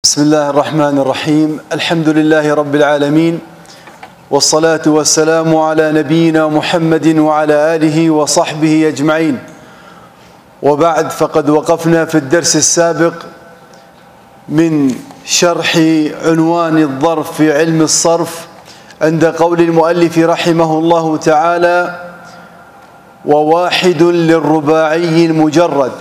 بسم الله الرحمن الرحيم. الحمد لله رب العالمين، والصلاة والسلام على نبينا محمد وعلى آله وصحبه أجمعين. وبعد، فقد وقفنا في الدرس السابق من شرح عنوان الظرف في علم الصرف عند قول المؤلف رحمه الله تعالى: وواحد للرباعي المجرد.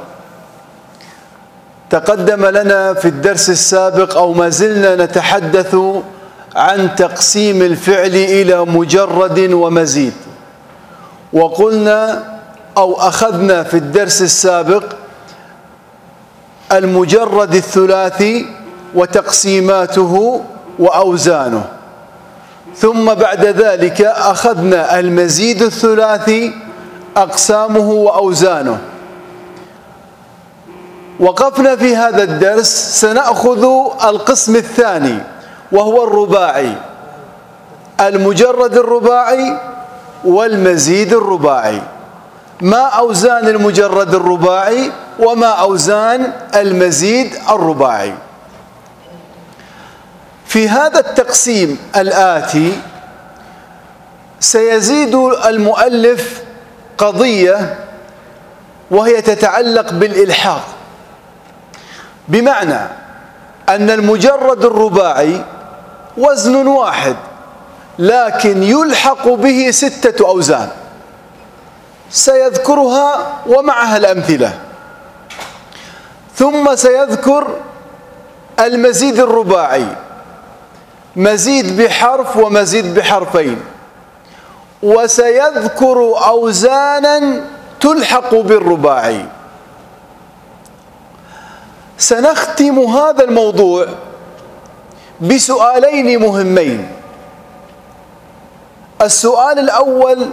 تقدم لنا في الدرس السابق أو ما زلنا نتحدث عن تقسيم الفعل إلى مجرد ومزيد، وقلنا أو أخذنا في الدرس السابق المجرد الثلاثي وتقسيماته وأوزانه، ثم بعد ذلك أخذنا المزيد الثلاثي أقسامه وأوزانه. وقفنا في هذا الدرس سنأخذ القسم الثاني وهو الرباعي، المجرد الرباعي والمزيد الرباعي. ما أوزان المجرد الرباعي وما أوزان المزيد الرباعي؟ في هذا التقسيم الآتي سيزيد المؤلف قضية وهي تتعلق بالإلحاق، بمعنى أن المجرد الرباعي وزن واحد لكن يلحق به 6 أوزان، سيذكرها ومعها الأمثلة. ثم سيذكر المزيد الرباعي، مزيد بحرف ومزيد بحرفين، وسيذكر أوزانا تلحق بالرباعي. سنختم هذا الموضوع بسؤالين مهمين. السؤال الأول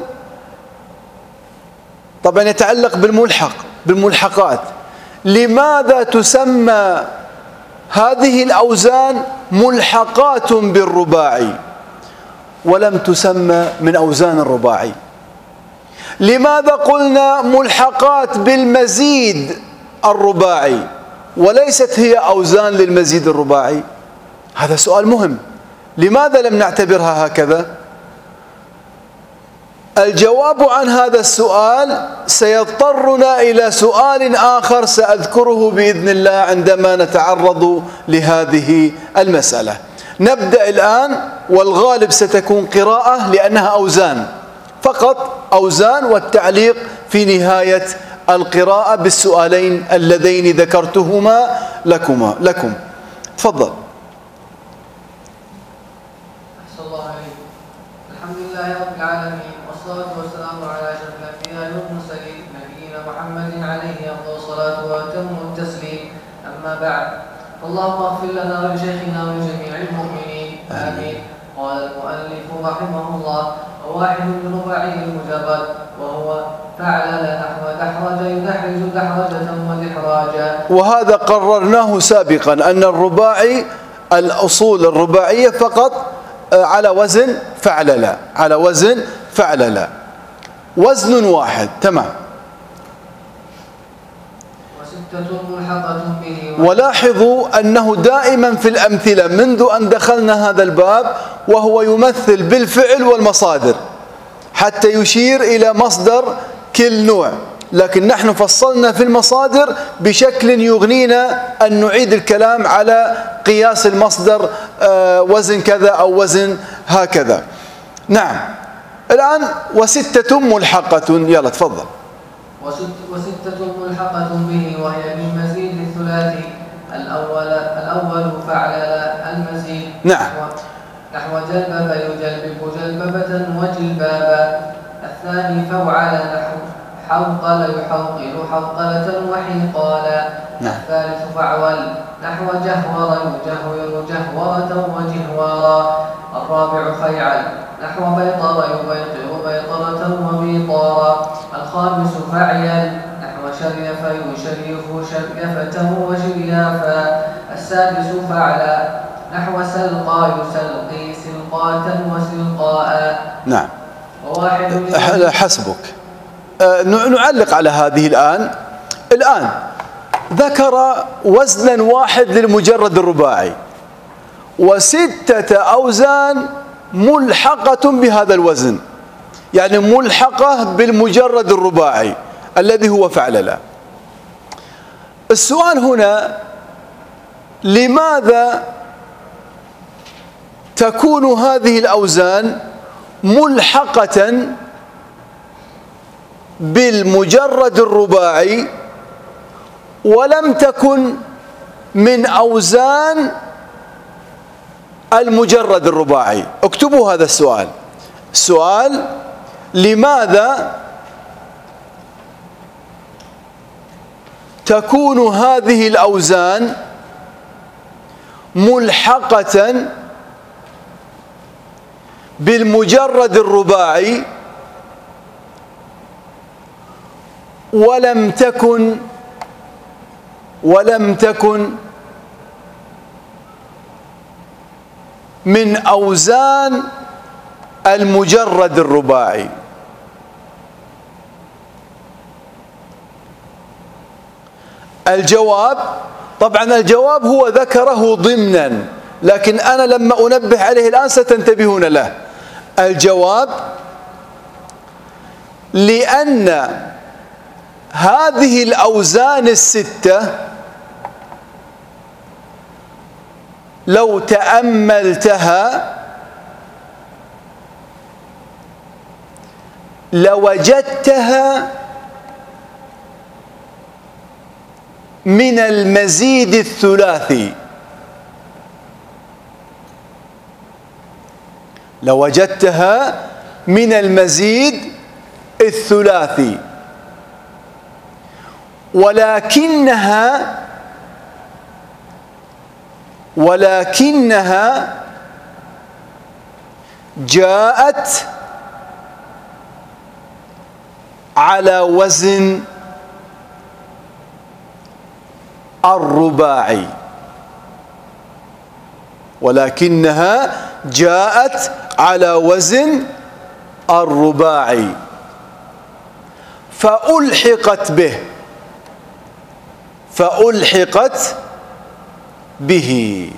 طبعا يتعلق بالملحقات. لماذا تسمى هذه الأوزان ملحقات بالرباعي ولم تسمى من أوزان الرباعي؟ لماذا قلنا ملحقات بالمزيد الرباعي وليست هي أوزان للمزيد الرباعي؟ هذا سؤال مهم. لماذا لم نعتبرها هكذا؟ الجواب عن هذا السؤال سيضطرنا إلى سؤال آخر سأذكره بإذن الله عندما نتعرض لهذه المسألة. نبدأ الآن، والغالب ستكون قراءة لأنها أوزان فقط، أوزان، والتعليق في نهاية القراءة بالسؤالين اللذين ذكرتهما لكم. تفضل. أحسن الله عليكم. الحمد لله رب العالمين، والصلاة والسلام على أشرف الأنبياء والمرسلين نبينا محمد عليه أفضل الصلاة وأتم التسليم. أما بعد، اللهم اغفر لنا ولشيخنا ولجميع المؤمنين، آمين. قال المؤلف رحمه الله: وواحد من رباعي المجرد، وهو فعل نحو دحرج يدحرج دحرجة ودحراجا. وهذا قررناه سابقا أن الرباعي الأصول الرباعية فقط على وزن فعلل، على وزن فعلل، وزن واحد. تمام. وستة ملحقة به. ولاحظوا أنه دائما في الأمثلة منذ أن دخلنا هذا الباب وهو يمثل بالفعل والمصادر حتى يشير إلى مصدر كل نوع، لكن نحن فصلنا في المصادر بشكل يغنينا أن نعيد الكلام على قياس المصدر، وزن كذا أو وزن هكذا. نعم. الآن وستة ملحقة. يلا تفضل. وستة ملحقة به، وهي بالمزيد الثلاثي. الأول فعلل المزيد. نعم. نحو جلبب يجلبب جلببة وجلبابا. الثاني فوعل نحو حوقل يحوقل حوقلة وحيقالا. نعم. الثالث فعول نحو جهور يجهور جهورة وجهوارا. الرابع فيعل نحو بيطر يبيطر بيطرة وبيطارا. الخامس فعيل نحو شريف يشريف شريفة وشريافا. السادس فعل نحو سلقى يسلقي سلقاة وسلقاء. نعم. حسبك. نعلق على هذه الآن ذكر وزنا واحد للمجرد الرباعي، و6 أوزان ملحقة بهذا الوزن، يعني ملحقة بالمجرد الرباعي الذي هو فعللة. السؤال هنا: لماذا تكون هذه الأوزان ملحقة بالمجرد الرباعي ولم تكن من أوزان المجرد الرباعي؟ اكتبوا هذا السؤال. السؤال: لماذا تكون هذه الأوزان ملحقة بالمجرد الرباعي ولم تكن من أوزان المجرد الرباعي؟ الجواب، طبعا الجواب هو ذكره ضمنا، لكن أنا لما أنبه عليه الآن ستنتبهون له. الجواب: لأن هذه الأوزان ال6 لو تأملتها لوجدتها من المزيد الثلاثي، لوجدتها من المزيد الثلاثي، ولكنها جاءت على وزن الرباعي، ولكنها جاءت على وزن الرباعي فألحقت به.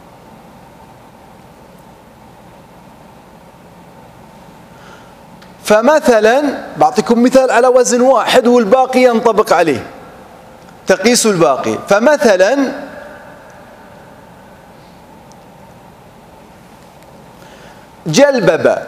فمثلا بعطيكم مثال على وزن واحد والباقي ينطبق عليه، تقيس الباقي. فمثلا جلببة،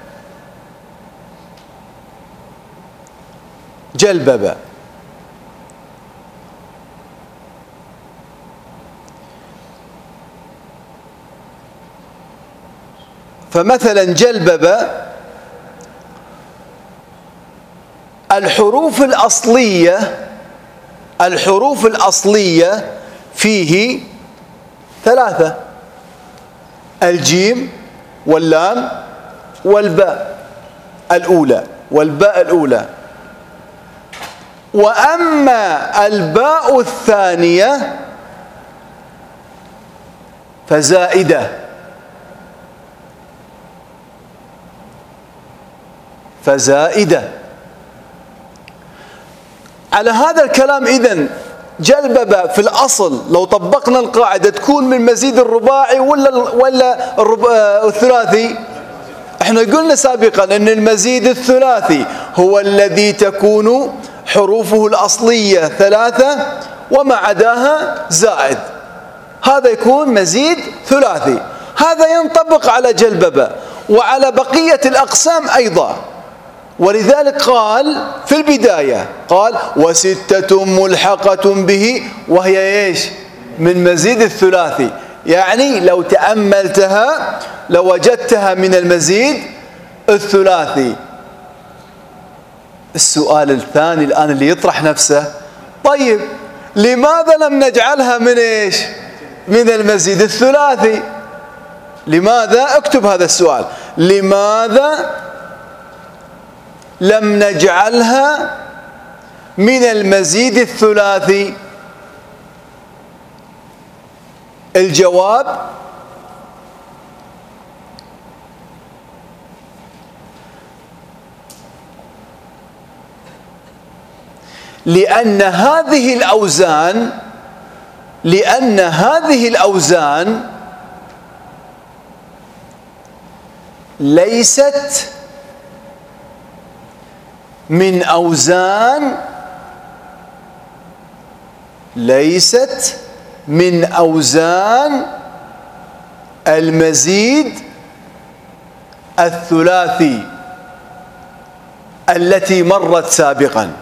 فمثلا جلببة الحروف الأصلية فيه 3: الجيم واللام والباء الأولى. وأما الباء الثانية فزائدة، على هذا الكلام إذن جلببة في الأصل لو طبقنا القاعدة تكون من مزيد الرباعي ولا الثلاثي؟ احنا قلنا سابقا ان المزيد الثلاثي هو الذي تكون حروفه الأصلية 3 وما عداها زائد، هذا يكون مزيد ثلاثي. هذا ينطبق على جلببة وعلى بقية الأقسام أيضا، ولذلك قال في البداية قال: و6 ملحقة به، وهي ايش؟ من مزيد الثلاثي، يعني لو تأملتها لوجدتها من المزيد الثلاثي. السؤال الثاني الآن اللي يطرح نفسه: طيب لماذا لم نجعلها من ايش؟ من المزيد الثلاثي. لماذا؟ اكتب هذا السؤال: لماذا لم نجعلها من المزيد الثلاثي؟ الجواب: لأن هذه الأوزان ليست من أوزان المزيد الثلاثي التي مرت سابقا.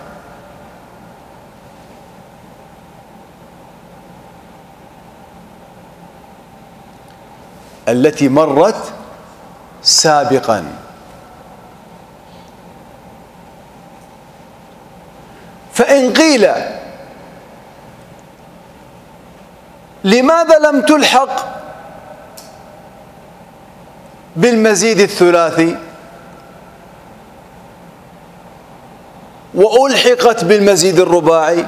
التي مرت سابقا. فإن قيل لماذا لم تلحق بالمزيد الثلاثي وألحقت بالمزيد الرباعي؟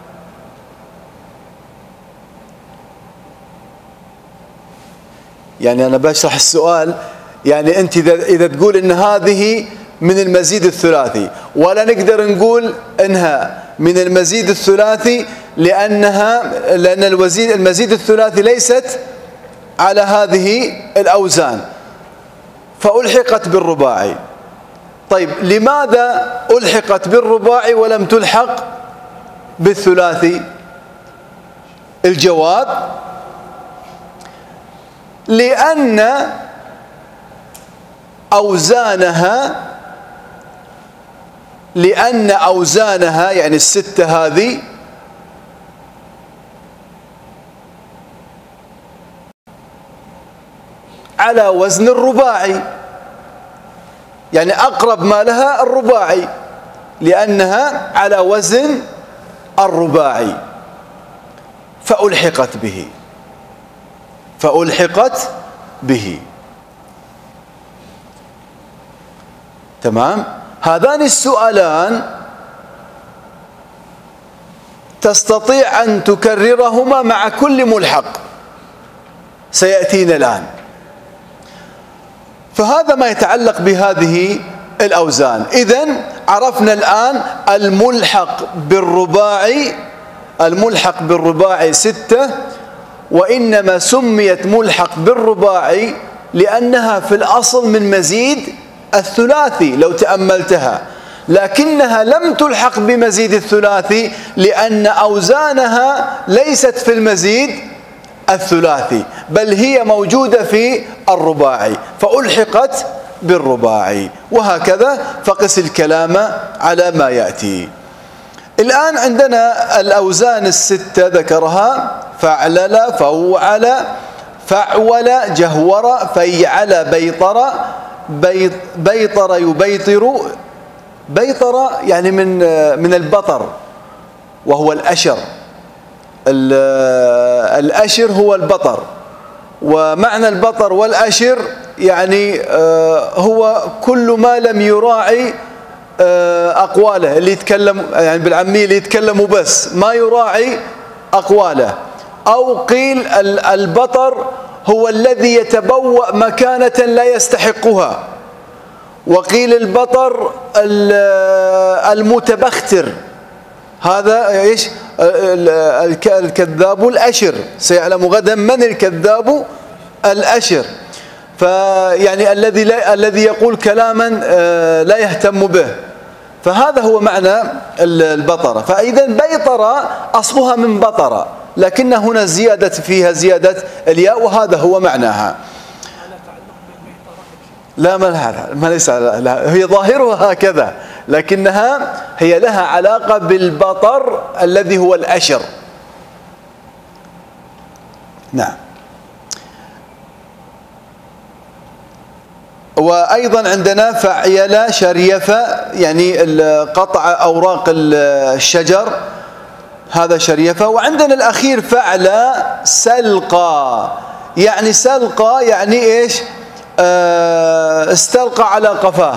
يعني أنا بشرح السؤال. يعني أنت إذا تقول إن هذه من المزيد الثلاثي، ولا نقدر نقول إنها من المزيد الثلاثي لأن المزيد الثلاثي ليست على هذه الأوزان فألحقت بالرباعي. طيب لماذا ألحقت بالرباعي ولم تلحق بالثلاثي؟ الجواب: لأن أوزانها يعني الستة هذه على وزن الرباعي، يعني أقرب ما لها الرباعي لأنها على وزن الرباعي فألحقت به. تمام؟ هذان السؤالان تستطيع أن تكررهما مع كل ملحق سيأتينا الآن. فهذا ما يتعلق بهذه الأوزان. إذن عرفنا الآن الملحق بالرباعي 6، وإنما سميت ملحق بالرباعي لأنها في الأصل من مزيد الثلاثي لو تأملتها، لكنها لم تلحق بمزيد الثلاثي لأن أوزانها ليست في المزيد الثلاثي بل هي موجودة في الرباعي فألحقت بالرباعي، وهكذا فقس الكلام على ما يأتي. الآن عندنا الأوزان الستة ذكرها: فعلل، فوعل، فعول، جهور، فيعل، بيطر، بيطر، يبيطر. بيطر يعني من البطر وهو الأشر. الأشر هو البطر، ومعنى البطر والأشر يعني هو كل ما لم يراعي أقواله، اللي يتكلم يعني بالعامية اللي يتكلموا بس ما يراعي أقواله. أو قيل البطر هو الذي يتبوأ مكانة لا يستحقها، وقيل البطر المتبختر، هذا ايش؟ الكذاب الأشر، سيعلم غدا من الكذاب الأشر. فيعني الذي يقول كلاما لا يهتم به، فهذا هو معنى البطرة. فإذا بيطرة أصلها من بطرة، لكن هنا فيها زيادة الياء، وهذا هو معناها. لا ما ليس، لا هي ظاهرها هكذا، لكنها هي لها علاقة بالبطر الذي هو الأشر. نعم. وأيضا عندنا فعيل، شريف، يعني قطع أوراق الشجر، هذا شريفة. وعندنا الأخير فعل، سلقى، يعني سلقى يعني إيش؟ استلقى على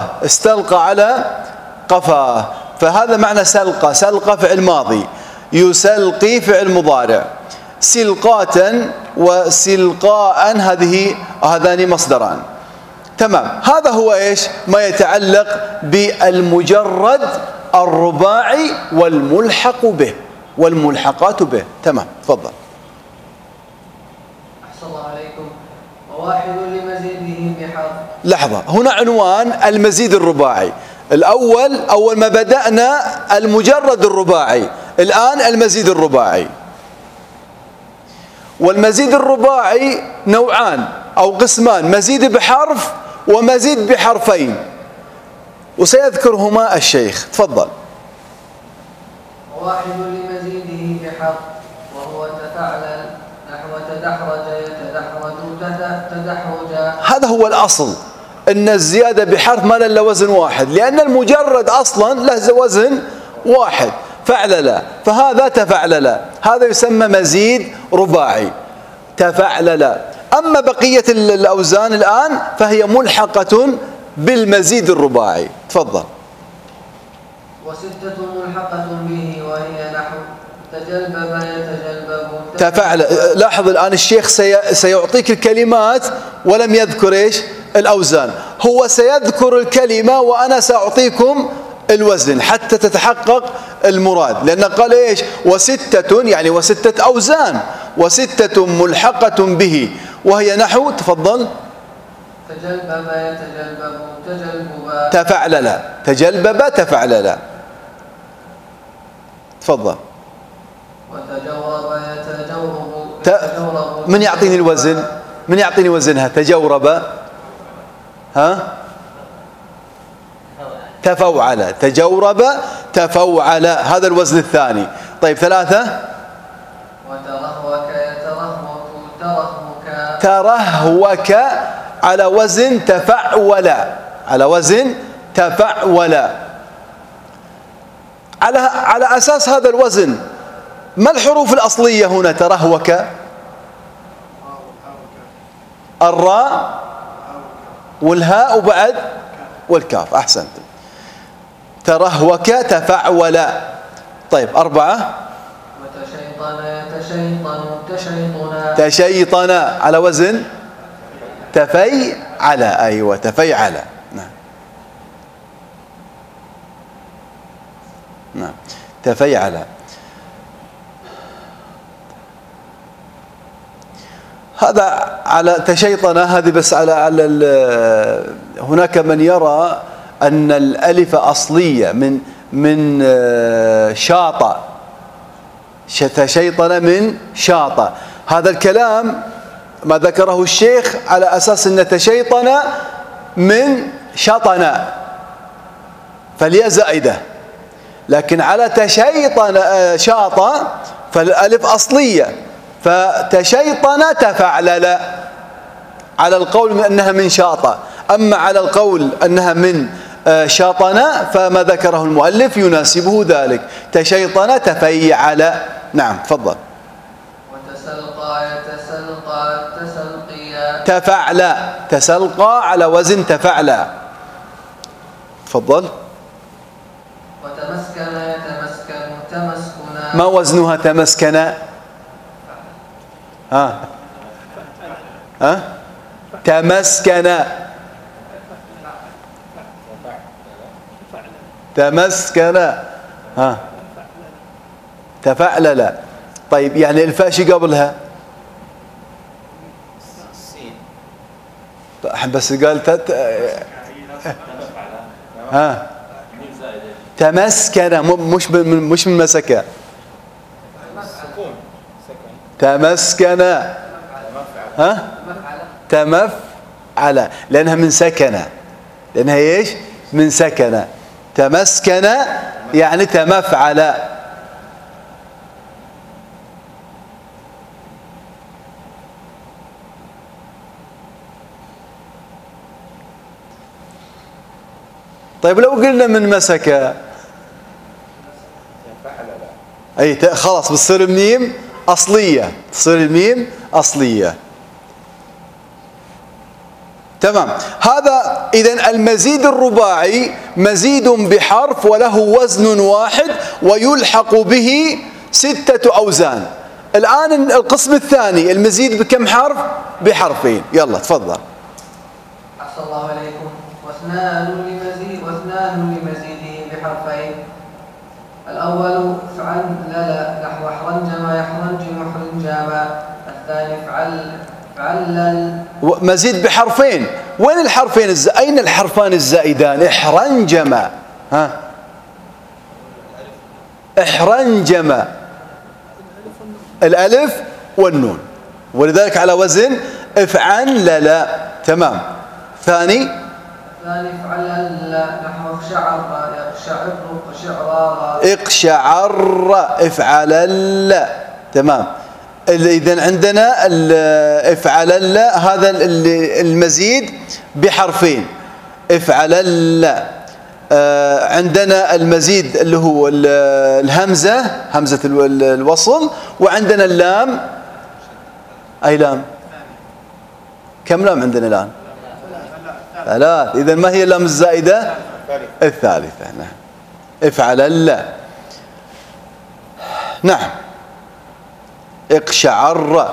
قفاه، فهذا معنى سلقى. سلقى فعل ماضي، يسلقي فعل مضارع، سلقاتا وسلقاء هذان مصدران. تمام. هذا هو إيش؟ ما يتعلق بالمجرد الرباعي والملحق به والملحقات به. تمام، تفضل. أحسن الله عليكم. وواحد لمزيده بحرف. لحظة، هنا عنوان المزيد الرباعي. الأول أول ما بدأنا المجرد الرباعي، الآن المزيد الرباعي. والمزيد الرباعي نوعان أو قسمان، مزيد بحرف ومزيد بحرفين، وسيذكرهما الشيخ. تفضل. وواحد لمزيده بحرف وهو تفعل نحو تدحرج يتدحرج تدحرجا. هذا هو الأصل، أن الزيادة بحرف ما إلا وزن واحد، لأن المجرد أصلا له وزن واحد، فعلل، فهذا تفعلل، هذا يسمى مزيد رباعي تفعلل. أما بقية الأوزان الآن فهي ملحقة بالمزيد الرباعي. تفضل. وستة ملحقة به وهي نحو تجلبب يتجلبب تفعل. لاحظ الآن الشيخ سيعطيك الكلمات ولم يذكر إيش الأوزان، هو سيذكر الكلمة وأنا سأعطيكم الوزن حتى تتحقق المراد، لأن قال إيش وستة، يعني وستة أوزان، وستة ملحقة به وهي نحو. تفضل. تجلبب يتجلبب تجلببا تفعلل، تجلبب تفعلل. تفضل. وتجورب يتجورب من يعطيني الوزن؟ من يعطيني وزنها؟ تجورب، ها؟ تفوعل، تجورب تفوعل، هذا الوزن الثاني. طيب ثلاثة. وترهوك يترهوك ترهوك. ترهوك على وزن تفعول، على وزن تفعول. على أساس هذا الوزن ما الحروف الأصلية هنا؟ ترهوك الراء والهاء وبعد والكاف. أحسنت. ترهوك تفعول. طيب أربعة. وتشيطن يتشيطن تشيطنا. تشيطن على وزن تفيعل. أيوة تفيعل. نعم نعم تفيعل. هذا على تشيطن، هذه بس على هناك من يرى أن الألف أصلية من شاطئ، تشيطن من شاطئ. هذا الكلام ما ذكره الشيخ على أساس أن تشيطن من شطن فالياء زائدة، لكن على تشيطن شاطئ فالألف أصلية، فتشيطن تفعلل على القول أنها من شاطئ. أما على القول أنها من شاطن فما ذكره المؤلف يناسبه ذلك، تشيطن تفيعل. نعم تفضل. وتسلقى يتسلقى تسلقيا. تفعل، تسلقى على وزن تفعل. تفضل. وتمسكن يتمسكن تمسكنا. ما وزنها تمسكن؟ ها تمسكن، تمسكن، تفعلل. طيب يعني الفاء شي قبلها؟ بس قال تمسكن، مش من مسكه. تمسكن، تمفعل، لأنها من سكن، لأنها ايش؟ من سكن. تمسكن يعني تمفعل. طيب لو قلنا من مسك، اي خلاص بتصير الميم أصلية، تصير الميم أصلية. تمام. هذا إذن المزيد الرباعي مزيد بحرف وله وزن واحد ويلحق به 6 أوزان. الآن القسم الثاني المزيد بكم حرف؟ بحرفين. يلا تفضل. أحسن الله عليكم. واثنان لمزيده بحرفين. الأول افعل للا نحو احرنجم يحرنجم حرنجاما. الثاني افعل افعلل. مزيد بحرفين. وين الحرفين أين الحرفان الزائدان؟ احرنجم. ها احرنجم، الألف والنون، ولذلك على وزن افعنلل. تمام. ثاني افعلل نحو اقشعر يقشعر قشعرارا. اقشعر افعلل. تمام. إذن عندنا افعلل هذا المزيد بحرفين افعلل. عندنا المزيد اللي هو الهمزة، همزة الوصل، وعندنا اللام. أي لام؟ كم لام عندنا الآن؟ ثلاث. إذن ما هي اللام الزائدة؟ الثالثة. نعم. افعلل. نعم. اقشعر.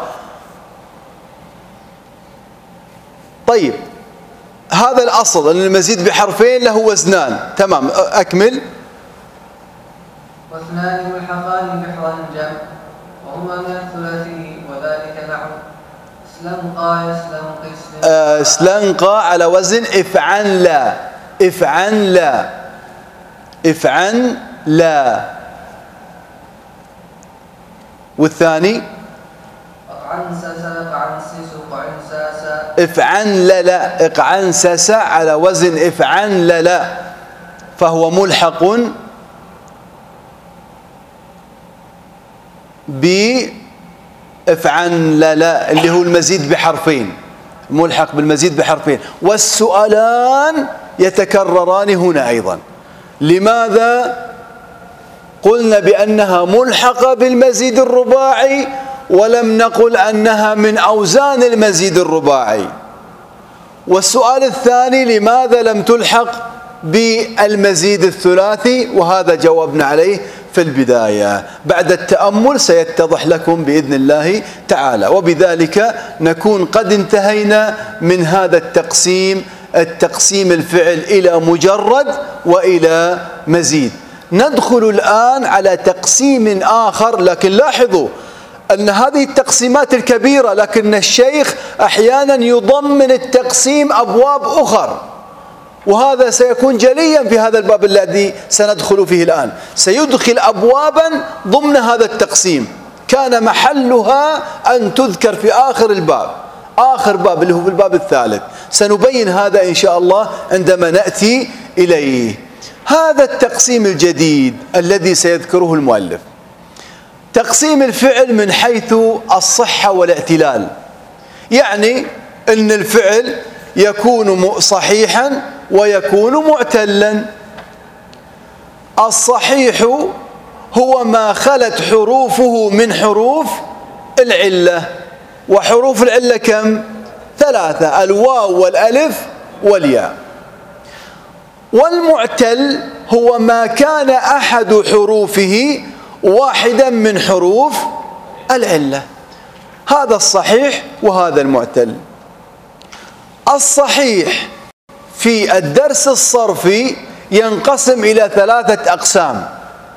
طيب، هذا الأصل أن المزيد بحرفين له وزنان. تمام. أكمل. واثنان ملحقان بحرنجم وهما من الثلاثي وذلك نحو اسلنقى يسلنقي. اسلنقى على وزن افعنلا. افعنلا. افعنلا. والثاني افعنلل. اقعنسس على وزن افعنلل، فهو ملحق بافعنلل اللي هو المزيد بحرفين، ملحق بالمزيد بحرفين. والسؤالان يتكرران هنا أيضا. لماذا قلنا بأنها ملحقة بالمزيد الرباعي ولم نقل أنها من أوزان المزيد الرباعي؟ والسؤال الثاني لماذا لم تلحق بالمزيد الثلاثي؟ وهذا جاوبنا عليه في البداية. بعد التأمل سيتضح لكم بإذن الله تعالى. وبذلك نكون قد انتهينا من هذا التقسيم الفعل إلى مجرد وإلى مزيد. ندخل الآن على تقسيم آخر، لكن لاحظوا أن هذه التقسيمات الكبيرة، لكن الشيخ أحيانا يضمن التقسيم أبواب أخر، وهذا سيكون جليا في هذا الباب الذي سندخل فيه الآن. سيدخل أبوابا ضمن هذا التقسيم كان محلها أن تذكر في آخر الباب، آخر باب اللي هو في الباب الثالث. سنبين هذا إن شاء الله عندما نأتي إليه. هذا التقسيم الجديد الذي سيذكره المؤلف تقسيم الفعل من حيث الصحة والاعتلال، يعني أن الفعل يكون صحيحا ويكون معتلا. الصحيح هو ما خلت حروفه من حروف العلة، وحروف العلة كم؟ 3: الواو والألف والياء. والمعتل هو ما كان أحد حروفه واحدا من حروف العلة. هذا الصحيح وهذا المعتل. الصحيح في الدرس الصرفي ينقسم إلى 3 أقسام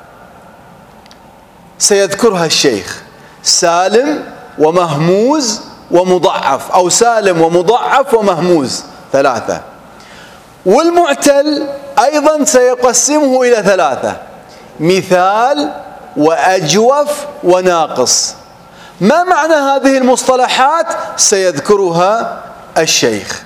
سيذكرها الشيخ: سالم ومهموز ومضعف، أو سالم ومضعف ومهموز، 3. والمعتل أيضا سيقسمه إلى 3: مثال وأجوف وناقص. ما معنى هذه المصطلحات؟ سيذكرها الشيخ.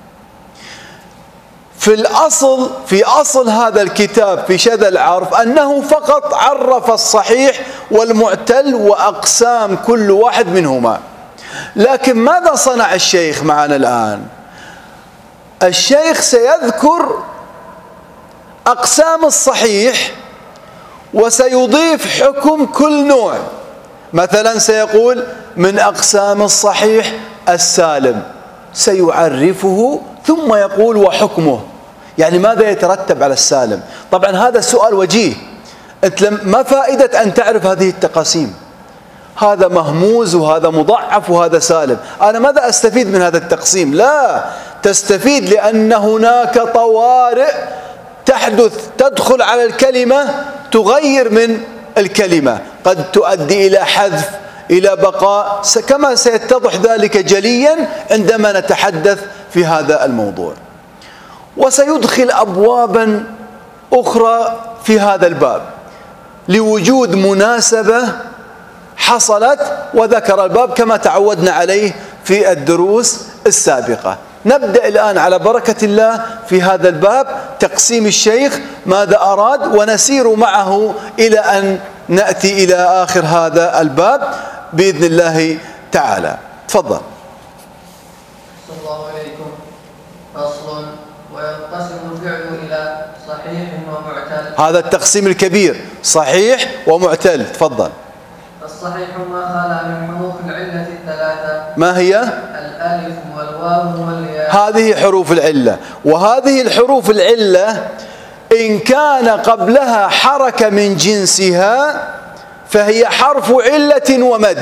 في أصل هذا الكتاب في شذا العرف أنه فقط عرف الصحيح والمعتل وأقسام كل واحد منهما. لكن ماذا صنع الشيخ معنا الآن؟ الشيخ سيذكر أقسام الصحيح وسيضيف حكم كل نوع. مثلا سيقول من أقسام الصحيح السالم، سيعرفه ثم يقول وحكمه، يعني ماذا يترتب على السالم. طبعا هذا السؤال وجيه، أنت ما فائدة أن تعرف هذه التقاسيم؟ هذا مهموز وهذا مضعف وهذا سالم، أنا ماذا أستفيد من هذا التقسيم؟ لا تستفيد، لأن هناك طوارئ تحدث تدخل على الكلمة تغير من الكلمة، قد تؤدي إلى حذف، إلى بقاء، كما سيتضح ذلك جليا عندما نتحدث في هذا الموضوع. وسيدخل أبوابا أخرى في هذا الباب لوجود مناسبة حصلت، وذكر الباب كما تعودنا عليه في الدروس السابقة. نبدأ الآن على بركة الله في هذا الباب، تقسيم الشيخ ماذا أراد، ونسير معه إلى أن نأتي إلى آخر هذا الباب بإذن الله تعالى. تفضل. صلى الله عليكم. فصل: وينقسم الفعل إلى صحيح ومعتل. هذا التقسيم الكبير، صحيح ومعتل. تفضل. الصحيح ما خلا من حروف العلة الثلاثة. ما هي؟ الألف والواو والياء. هذه حروف العلة، وهذه الحروف العلة إن كان قبلها حركة من جنسها فهي حرف علة ومد.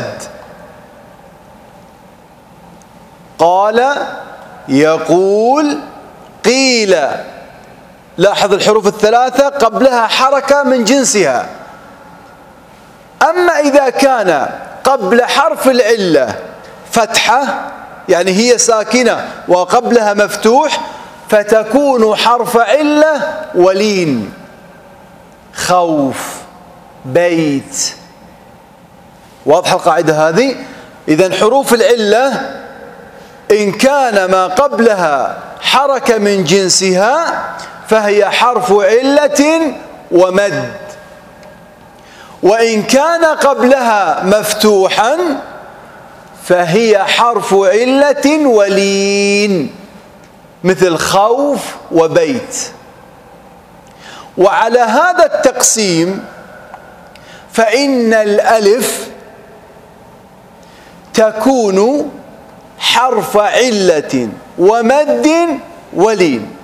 قال، يقول، قيل. لاحظ الحروف الثلاثة قبلها حركة من جنسها. أما إذا كان قبل حرف العلة فتحة، يعني هي ساكنة وقبلها مفتوح، فتكون حرف علة ولين. خوف، بيت. واضحة القاعدة هذه؟ إذن حروف العلة إن كان ما قبلها حركة من جنسها فهي حرف علة ومد، وإن كان قبلها مفتوحا فهي حرف علة ولين، مثل خوف وبيت. وعلى هذا التقسيم فإن الألف تكون حرف علة ومد ولين.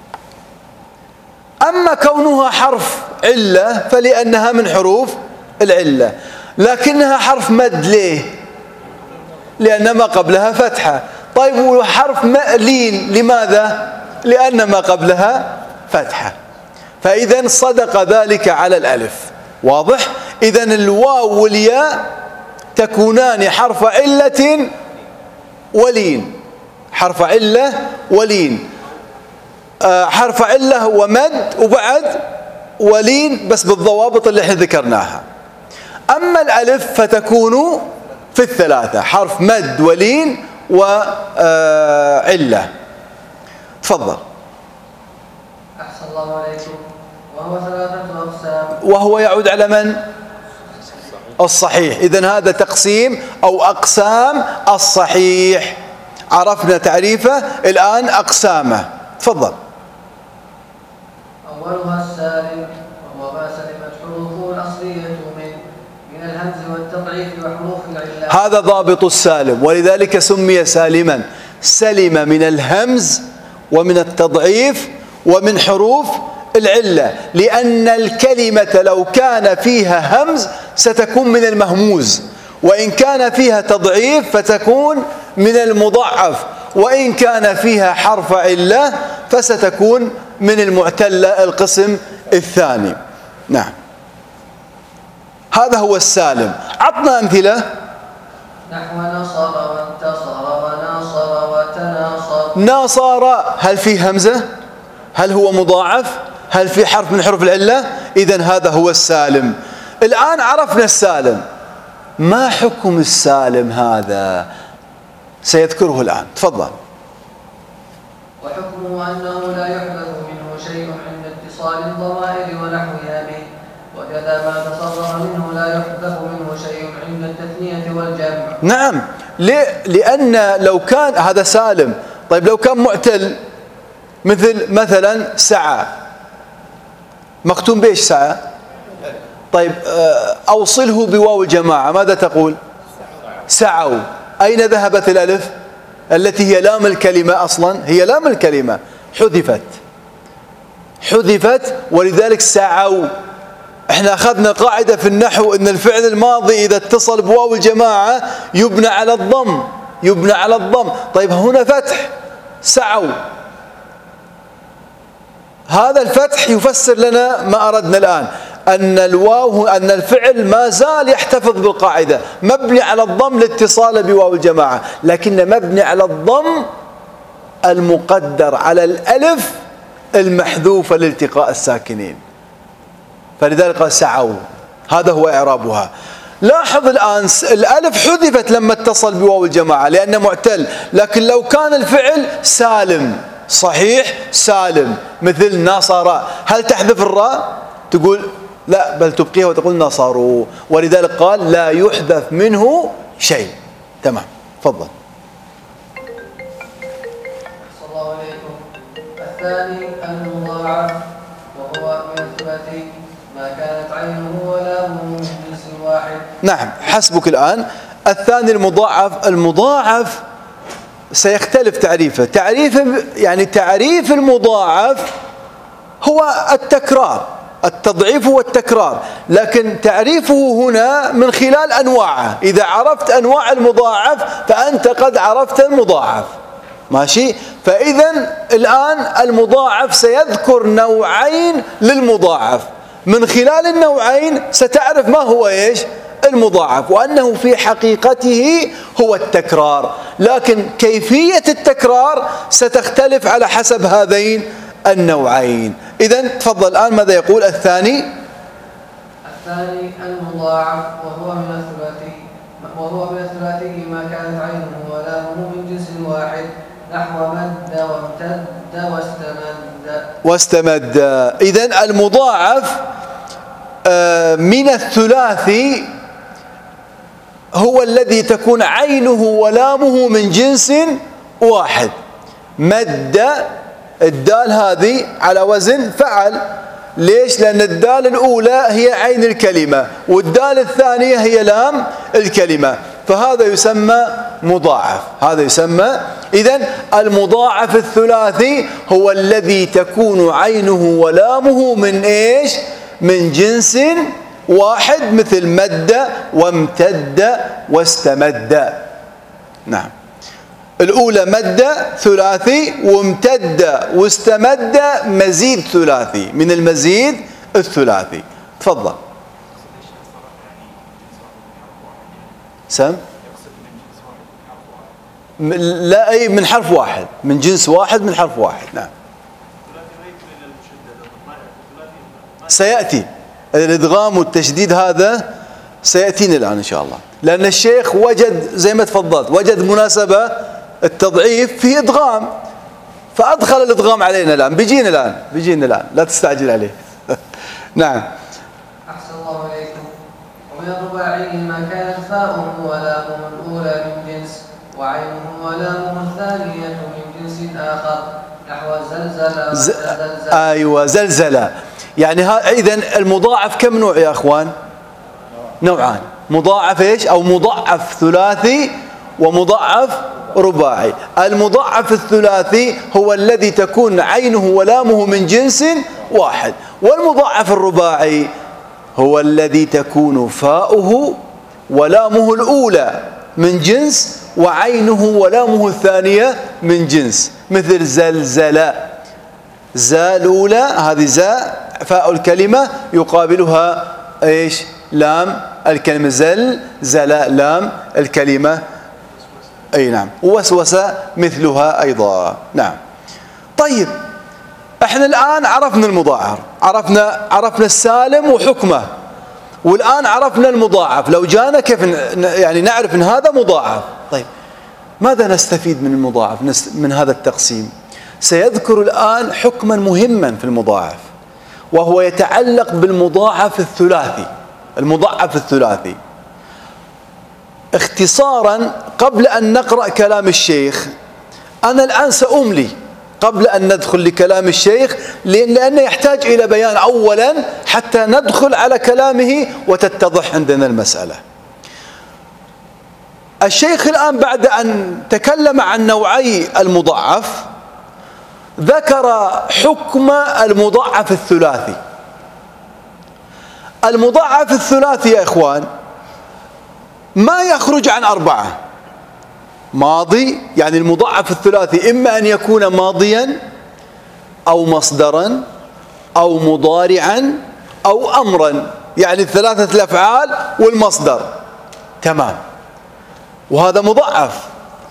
أما كونها حرف علة فلأنها من حروف العلة، لكنها حرف مد ليه؟ لأن ما قبلها فتحة. طيب وحرف لين لماذا؟ لأن ما قبلها فتحة. فإذا صدق ذلك على الألف. واضح؟ إذن الواو والياء تكونان حرف علة ولين، حرف علة ولين، حرف علة ومد وبعد ولين، بس بالضوابط اللي احنا ذكرناها. أما الألف فتكون في الثلاثة، حرف مد ولين وعلة. تفضل. أحسن الله عليكم. وهو ثلاثة أقسام. وهو يعود على من؟ الصحيح. إذن هذا تقسيم أو أقسام الصحيح. عرفنا تعريفه، الآن أقسامه. تفضل. أولها السالم، وهو ما سلمت حروفه الأصلية من الهمز والتضعيف وحروف العلة. هذا ضابط السالم، ولذلك سمي سالما. سلم من الهمز ومن التضعيف ومن حروف العلة، لأن الكلمة لو كان فيها همز ستكون من المهموز، وإن كان فيها تضعيف فتكون من المضعف، وإن كان فيها حرف علة فستكون من المعتلة القسم الثاني. نعم، هذا هو السالم. عطنا أمثلة. نحو نصر وانتصر وناصر وتناصر. ناصر هل فيه همزة؟ هل هو مضاعف؟ هل في حرف من حروف العلة؟ إذن هذا هو السالم. الآن عرفنا السالم، ما حكم السالم هذا؟ سيذكره الآن. تفضل. وحكمه أنه لا يحدث منه شيء عند اتصال الضمائر ونحوها به، وكذا ما تصرف منه لا يحدث منه شيء عند التثنية والجمع. نعم، لأن لو كان هذا سالم، طيب لو كان معتل مثلا سعى، مختوم بإيش سعى؟ طيب أوصله بواو الجماعة، ماذا تقول؟ سعوا. أين ذهبت الألف التي هي لام الكلمة؟ أصلا هي لام الكلمة، حذفت ولذلك سعوا. احنا أخذنا قاعدة في النحو أن الفعل الماضي إذا اتصل بواو الجماعة يبنى على الضم. طيب هنا فتح، سعوا. هذا الفتح يفسر لنا ما أردنا الآن. أن الفعل ما زال يحتفظ بالقاعدة، مبني على الضم لاتصال بواو الجماعة، لكن مبني على الضم المقدر على الألف المحذوفة لالتقاء الساكنين، فلذلك قال سعوا، هذا هو إعرابها. لاحظ الآن الألف حذفت لما اتصل بواو الجماعة لأنه معتل، لكن لو كان الفعل سالم صحيح سالم مثل نصر، هل تحذف الراء؟ تقول لا، بل تبقيها وتقول نصروا، ولذلك قال لا يحذف منه شيء. تمام، تفضل. صلى الله عليكم. الثاني المضاعف وهو من الثلاثي ما كانت عينه ولامه من جنس واحد. نعم، حسبك الآن. الثاني المضاعف سيختلف تعريفه. تعريف المضاعف هو التكرار، التضعيف والتكرار، لكن تعريفه هنا من خلال أنواعه. إذا عرفت أنواع المضاعف فأنت قد عرفت المضاعف، ماشي؟ فإذا الآن المضاعف سيذكر نوعين للمضاعف، من خلال النوعين ستعرف ما هو المضاعف، وأنه في حقيقته هو التكرار، لكن كيفية التكرار ستختلف على حسب هذين النوعين. إذن تفضل الآن ماذا يقول الثاني؟ الثاني المضاعف وهو من الثلاثي ما كانت عينه ولامه من جنس واحد، نحو مد وامتد واستمد. إذن المضاعف من الثلاثي هو الذي تكون عينه ولامه من جنس واحد. مد الدال هذه على وزن فعل، ليش؟ لأن الدال الأولى هي عين الكلمة والدال الثانية هي لام الكلمة، فهذا يسمى مضاعف، هذا يسمى. إذن المضاعف الثلاثي هو الذي تكون عينه ولامه من من جنس واحد، مثل مد وامتد واستمد. نعم، الأولى مد ثلاثي، وامتد واستمد مزيد ثلاثي من المزيد الثلاثي. تفضل. سم؟ لا، أي من حرف واحد، من جنس واحد، من حرف واحد. نعم، سيأتي الإدغام والتشديد، هذا سيأتينا الآن إن شاء الله، لأن الشيخ وجد زي ما تفضلت، وجد مناسبة التضعيف في إدغام، فأدخل الإدغام علينا الآن، بيجينا الآن، لا تستعجل عليه. نعم. أحسن الله عليكم. ومن الرباعي ما كانت فاؤه ولامه الأولى من جنس، وعينه ولامه الثانية من جنس آخر، نحو زلزل أيوة، زلزلة. يعني إذن المضاعف كم نوع يا أخوان؟ نوعان، مضاعف أو مضاعف ثلاثي ومضاعف رباعي. المضاعف الثلاثي هو الذي تكون عينه ولامه من جنس واحد، والمضاعف الرباعي هو الذي تكون فاؤه ولامه الأولى من جنس، وعينه ولامه الثانية من جنس، مثل زلزل. زا الأولى هذه زا فاء الكلمة يقابلها لام الكلمة، زلزل لام الكلمة. أي نعم، وسوسة مثلها أيضا. نعم. طيب، احنا الآن عرفنا المضاعف، عرفنا السالم وحكمه، والآن عرفنا المضاعف. لو جانا كيف نعرف ان هذا مضاعف؟ طيب، ماذا نستفيد من المضاعف من هذا التقسيم؟ سيذكر الآن حكما مهما في المضاعف، وهو يتعلق بالمضاعف الثلاثي. المضاعف الثلاثي اختصارا، قبل أن نقرأ كلام الشيخ، أنا الآن سأملي قبل أن ندخل لكلام الشيخ، لأنه يحتاج إلى بيان أولا حتى ندخل على كلامه وتتضح عندنا المسألة. الشيخ الآن بعد أن تكلم عن نوعي المضاعف ذكر حكم المضاعف الثلاثي. المضاعف الثلاثي يا إخوان ما يخرج عن أربعة. ماضي، يعني المضاعف الثلاثي إما أن يكون ماضيا أو مصدرا أو مضارعا أو أمرا، يعني ثلاثة الأفعال والمصدر. تمام. وهذا مضاعف.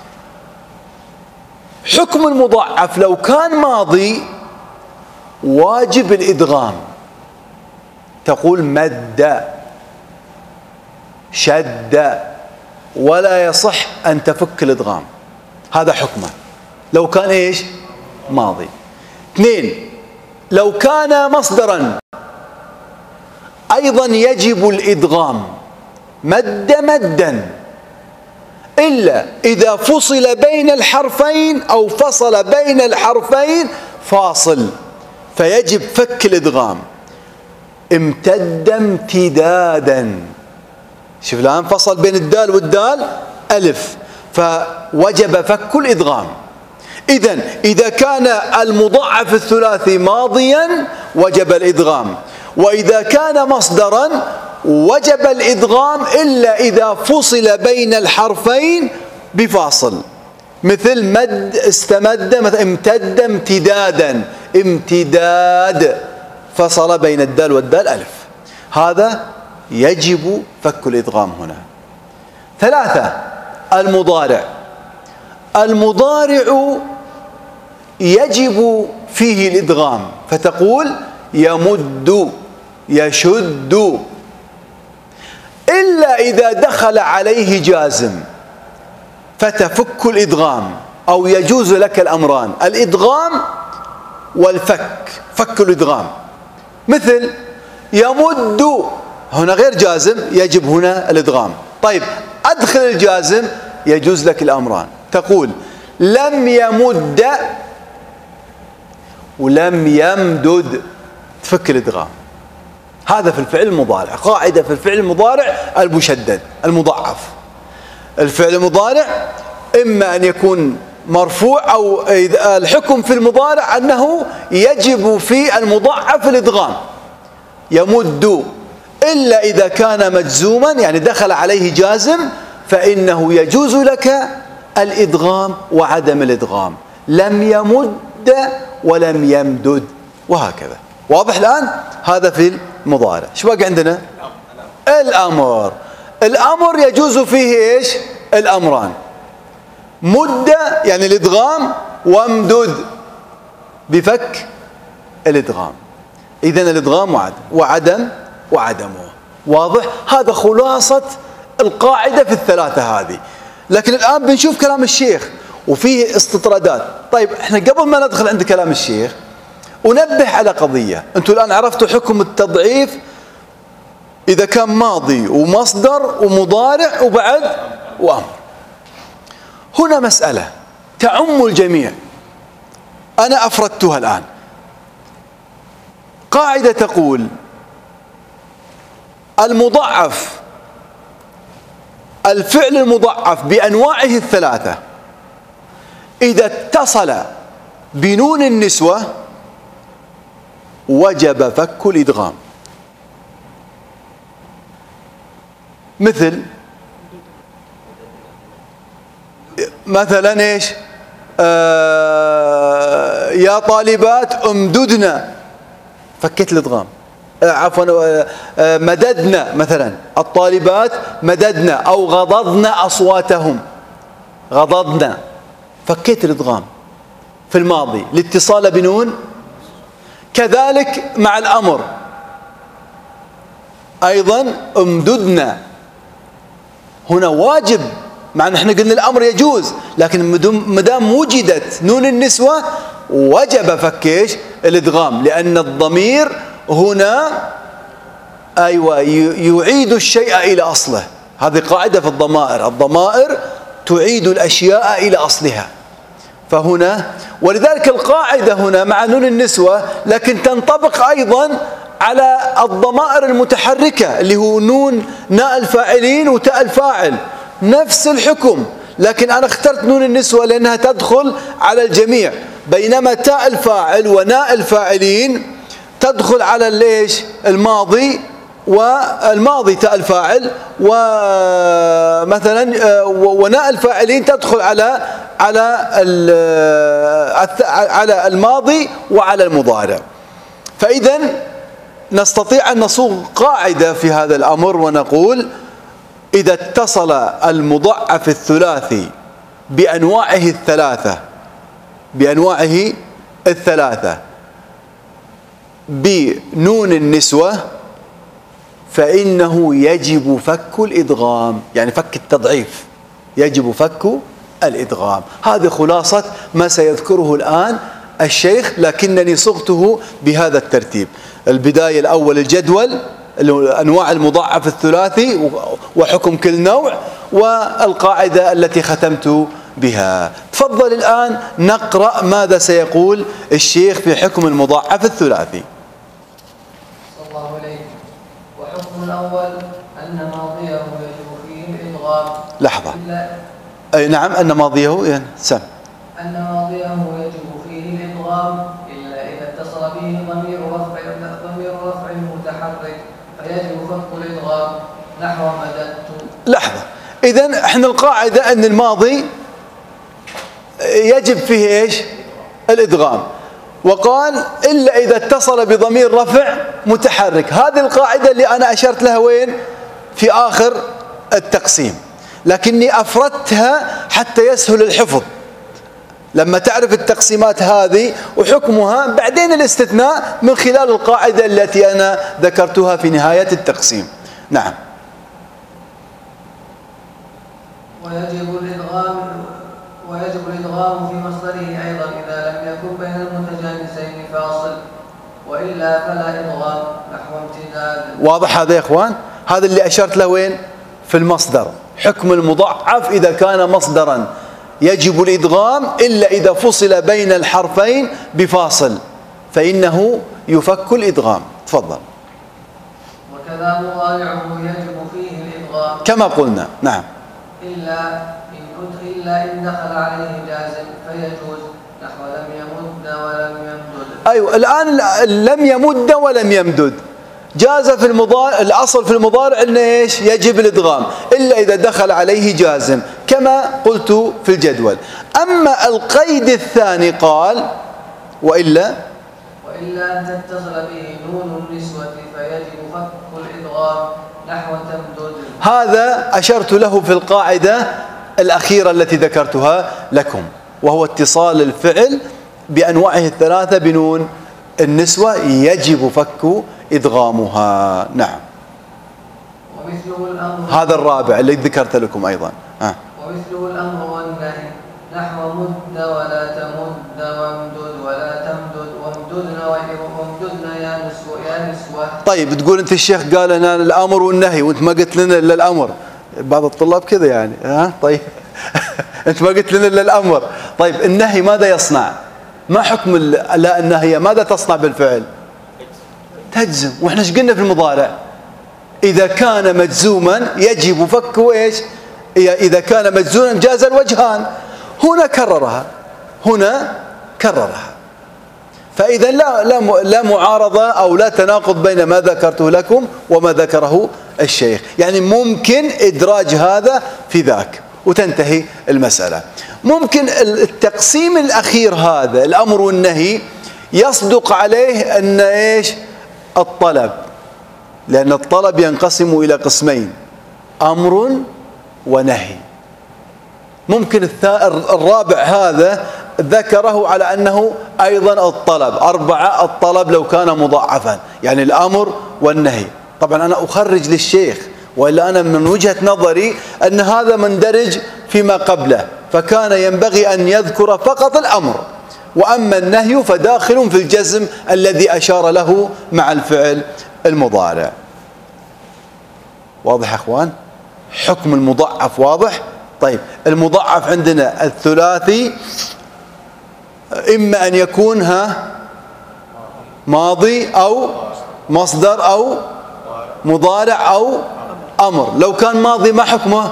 حكم المضاعف لو كان ماضي واجب الإدغام، تقول مد، شد، ولا يصح أن تفك الإدغام. هذا حكمه لو كان إيش؟ ماضي. 2، لو كان مصدرا أيضا يجب الإدغام، مد مدا، إلا إذا فصل بين الحرفين أو فصل بين الحرفين فاصل، فيجب فك الإدغام. امتد امتدادا، شوف الآن فصل بين الدال والدال ألف، فوجب فك الإدغام. إذن إذا كان المضاعف الثلاثي ماضيا وجب الإدغام، وإذا كان مصدرا وجب الإدغام إلا إذا فصل بين الحرفين بفاصل، مثل مد استمد، مثل امتد امتدادا، امتداد فصل بين الدال والدال ألف، هذا يجب فك الإدغام هنا. 3، المضارع. المضارع يجب فيه الإدغام، فتقول يمد، يشد، إلا إذا دخل عليه جازم فتفك الإدغام، أو يجوز لك الأمران، الإدغام والفك، فك الإدغام. مثل يمد، هنا غير جازم، يجب هنا الإدغام. طيب أدخل الجازم، يجوز لك الأمران، تقول لم يمد ولم يمدد، تفك الإدغام. هذا في الفعل المضارع، قاعدة في الفعل المضارع المشدد المضاعف. الفعل المضارع إما أن يكون مرفوع، أو الحكم في المضارع أنه يجب في المضاعف الإدغام، يمد، إلا إذا كان مجزوما يعني دخل عليه جازم فإنه يجوز لك الإدغام وعدم الإدغام، لم يمد ولم يمدد، وهكذا. واضح الآن؟ هذا في المضارع. شو باقي عندنا؟ الأمر. الأمر يجوز فيه إيش؟ الأمران، مد يعني الإدغام، وامدد بفك الإدغام. إذن الإدغام وعدمه. واضح؟ هذا خلاصة القاعدة في الثلاثة هذه. لكن الآن بنشوف كلام الشيخ وفيه استطرادات. طيب احنا قبل ما ندخل عند كلام الشيخ أنبه على قضية. أنتم الآن عرفتوا حكم التضعيف إذا كان ماضي ومصدر ومضارع وبعد وأمر. هنا مسألة تعم الجميع، أنا أفردتها الآن. قاعدة تقول المضاعف، الفعل المضاعف بأنواعه الثلاثة إذا اتصل بنون النسوة وجب فك الإدغام. مثلا ايش؟ يا طالبات امددنا، فكيت الإدغام. عفوا، مددنا، مثلا الطالبات مددنا، أو غضضنا أصواتهم، غضضنا، فكيت الإدغام في الماضي لاتصال بنون. كذلك مع الأمر أيضا امددنا، هنا واجب، مع أن احنا قلنا الأمر يجوز، لكن مدام وجدت نون النسوة وجب فكيش الإدغام، لأن الضمير هنا يعيد الشيء إلى أصله. هذه قاعدة في الضمائر، الضمائر تعيد الأشياء إلى أصلها. فهنا ولذلك القاعدة هنا مع نون النسوة، لكن تنطبق أيضا على الضمائر المتحركة اللي هو نون ناء الفاعلين وتاء الفاعل، نفس الحكم، لكن أنا اخترت نون النسوة لأنها تدخل على الجميع، بينما تاء الفاعل وناء الفاعلين تدخل على الايش؟ الماضي، والماضي تاء الفاعل، ومثلا وناء الفاعلين تدخل على الماضي وعلى المضارع. فإذا نستطيع أن نصوغ قاعدة في هذا الأمر ونقول: إذا اتصل المضاعف الثلاثي بأنواعه الثلاثة بنون النسوة فإنه يجب فك الإدغام، يعني فك التضعيف، يجب فك الإدغام. هذه خلاصة ما سيذكره الآن الشيخ، لكنني صغته بهذا الترتيب: البداية الأول الجدول، أنواع المضاعف الثلاثي وحكم كل نوع، والقاعدة التي ختمت بها. تفضل الآن نقرأ ماذا سيقول الشيخ في حكم المضاعف الثلاثي. صلى الله عليه. وحكم الأول أن ماضيه يجب فيه الإدغام. لحظة. أي نعم، أن ماضيه سم. أن ماضيه يجب فيه الإدغام إلا إذا اتصل به ضمير رفع متحرك فيجب فك الإدغام نحو مددت. لحظة. إذن احنا القاعدة أن الماضي يجب فيه ايش؟ الإدغام، وقال إلا إذا اتصل بضمير رفع متحرك. هذه القاعدة اللي أنا أشرت لها وين؟ في آخر التقسيم، لكني أفردتها حتى يسهل الحفظ. لما تعرف التقسيمات هذه وحكمها، بعدين الاستثناء من خلال القاعدة التي أنا ذكرتها في نهاية التقسيم. نعم. ويجب الإدغام في مصدره أيضا إذا لم يكن بين المتجانسين فاصل، وإلا فلا إدغام نحو امتداد. واضح هذا يا إخوان؟ هذا اللي أشرت له وين؟ في المصدر. حكم المضاعف إذا كان مصدرا يجب الإدغام إلا إذا فصل بين الحرفين بفاصل فإنه يفك الإدغام. تفضل. وكذا مضارعه يجب فيه الإدغام كما قلنا. نعم. إلا إن دخل عليه جازم فيجوز نحو لم يمد ولم يمدد. أيوة، الآن لم يمد ولم يمدد جاز في المضارع. الأصل في المضارع إنه إيش؟ يجب الإدغام إلا إذا دخل عليه جازم كما قلت في الجدول. أما القيد الثاني قال: وإلا أن تتصل به نون النسوة فيجب فك الإدغام نحو تمدد. هذا أشرت له في القاعدة الأخيرة التي ذكرتها لكم، وهو اتصال الفعل بأنواعه الثلاثة بنون النسوة يجب فك إدغامها. نعم. ومثله الأمر، هذا الرابع اللي ذكرت لكم أيضا. ومثله الأمر والنهي نحو مد ولا تمد وامدد ولا تمدد وامددن يا نسوة. طيب، تقول أنت الشيخ قال لنا الأمر والنهي وأنت ما قلت لنا إلا الأمر. بعض الطلاب كذا يعني. طيب أنت ما قلت لنا إلا الأمر. طيب النهي ماذا يصنع؟ ما حكم لا النهي؟ ماذا تصنع بالفعل؟ تجزم. وإحنا ايش قلنا في المضارع؟ إذا كان مجزوما يجب فكه إيش؟ إذا كان مجزوما جاز الوجهان. هنا كررها. فإذا لا معارضة أو لا تناقض بين ما ذكرته لكم وما ذكره الشيخ، يعني ممكن إدراج هذا في ذاك وتنتهي المسألة. ممكن التقسيم الأخير هذا الأمر والنهي يصدق عليه أن إيش؟ الطلب، لأن الطلب ينقسم إلى قسمين: أمر ونهي. ممكن الرابع هذا ذكره على أنه أيضا الطلب. 4 الطلب لو كان مضاعفا، يعني الأمر والنهي. طبعا أنا أخرج للشيخ، وإلا أنا من وجهة نظري أن هذا مندرج فيما قبله، فكان ينبغي أن يذكر فقط الأمر، وأما النهي فداخل في الجزم الذي أشار له مع الفعل المضارع. واضح يا أخوان؟ حكم المضاعف واضح؟ طيب، المضاعف عندنا الثلاثي إما أن يكون ماضي أو مصدر أو مضارع أو أمر. لو كان ماضي ما حكمه؟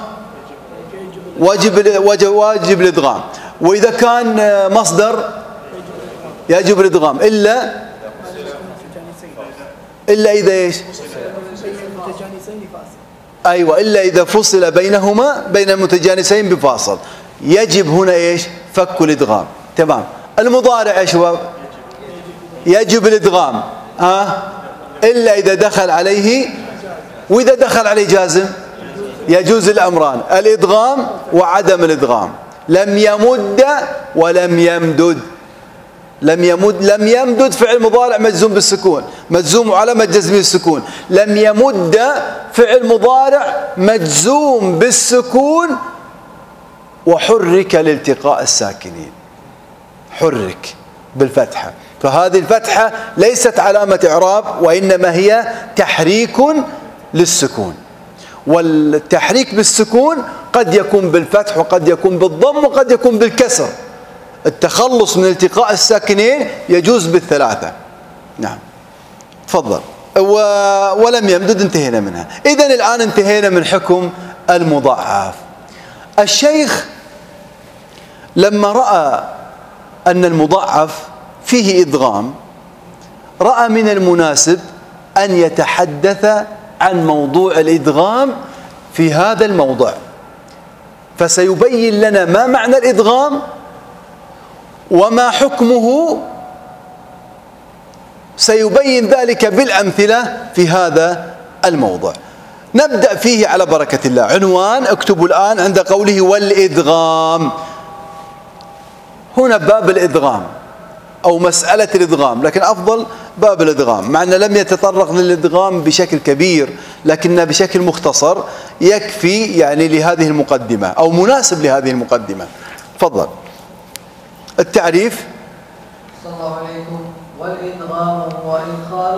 واجب الإدغام. وإذا كان مصدر يجب الإدغام إلا إذا إيش؟ أيوة، إلا إذا فصل بينهما بين المتجانسين بفاصل. يجب هنا إيش؟ فك الإدغام. تمام. المضارع يا شباب يجب الإدغام إلا إذا دخل عليه، وإذا دخل عليه جازم يجوز الأمران، الإدغام وعدم الإدغام. لم يمد ولم يمدد. لم يمدد فعل مضارع مجزوم بالسكون، مجزوم علامة جزمه السكون. لم يمد فعل مضارع مجزوم بالسكون وحرك لالتقاء الساكنين، حرك بالفتحة. فهذه الفتحة ليست علامة إعراب، وإنما هي تحريك للسكون. والتحريك بالسكون قد يكون بالفتح وقد يكون بالضم وقد يكون بالكسر. التخلص من التقاء الساكنين يجوز بالثلاثة. نعم تفضل. ولم يمدد انتهينا منها. إذن الآن انتهينا من حكم المضاعف. الشيخ لما رأى أن المضاعف فيه إدغام رأى من المناسب أن يتحدث عن موضوع الإدغام في هذا الموضع، فسيبين لنا ما معنى الإدغام وما حكمه، سيبين ذلك بالأمثلة في هذا الموضع. نبدأ فيه على بركة الله. عنوان اكتبوا الآن عند قوله والإدغام. هنا باب الإدغام أو مسألة الإدغام، لكن أفضل باب الإدغام، مع أنه لم يتطرق للإدغام بشكل كبير، لكنه بشكل مختصر يكفي يعني لهذه المقدمة أو مناسب لهذه المقدمة. تفضل. التعريف. صلى الله عليكم. والإدغام هو إدخال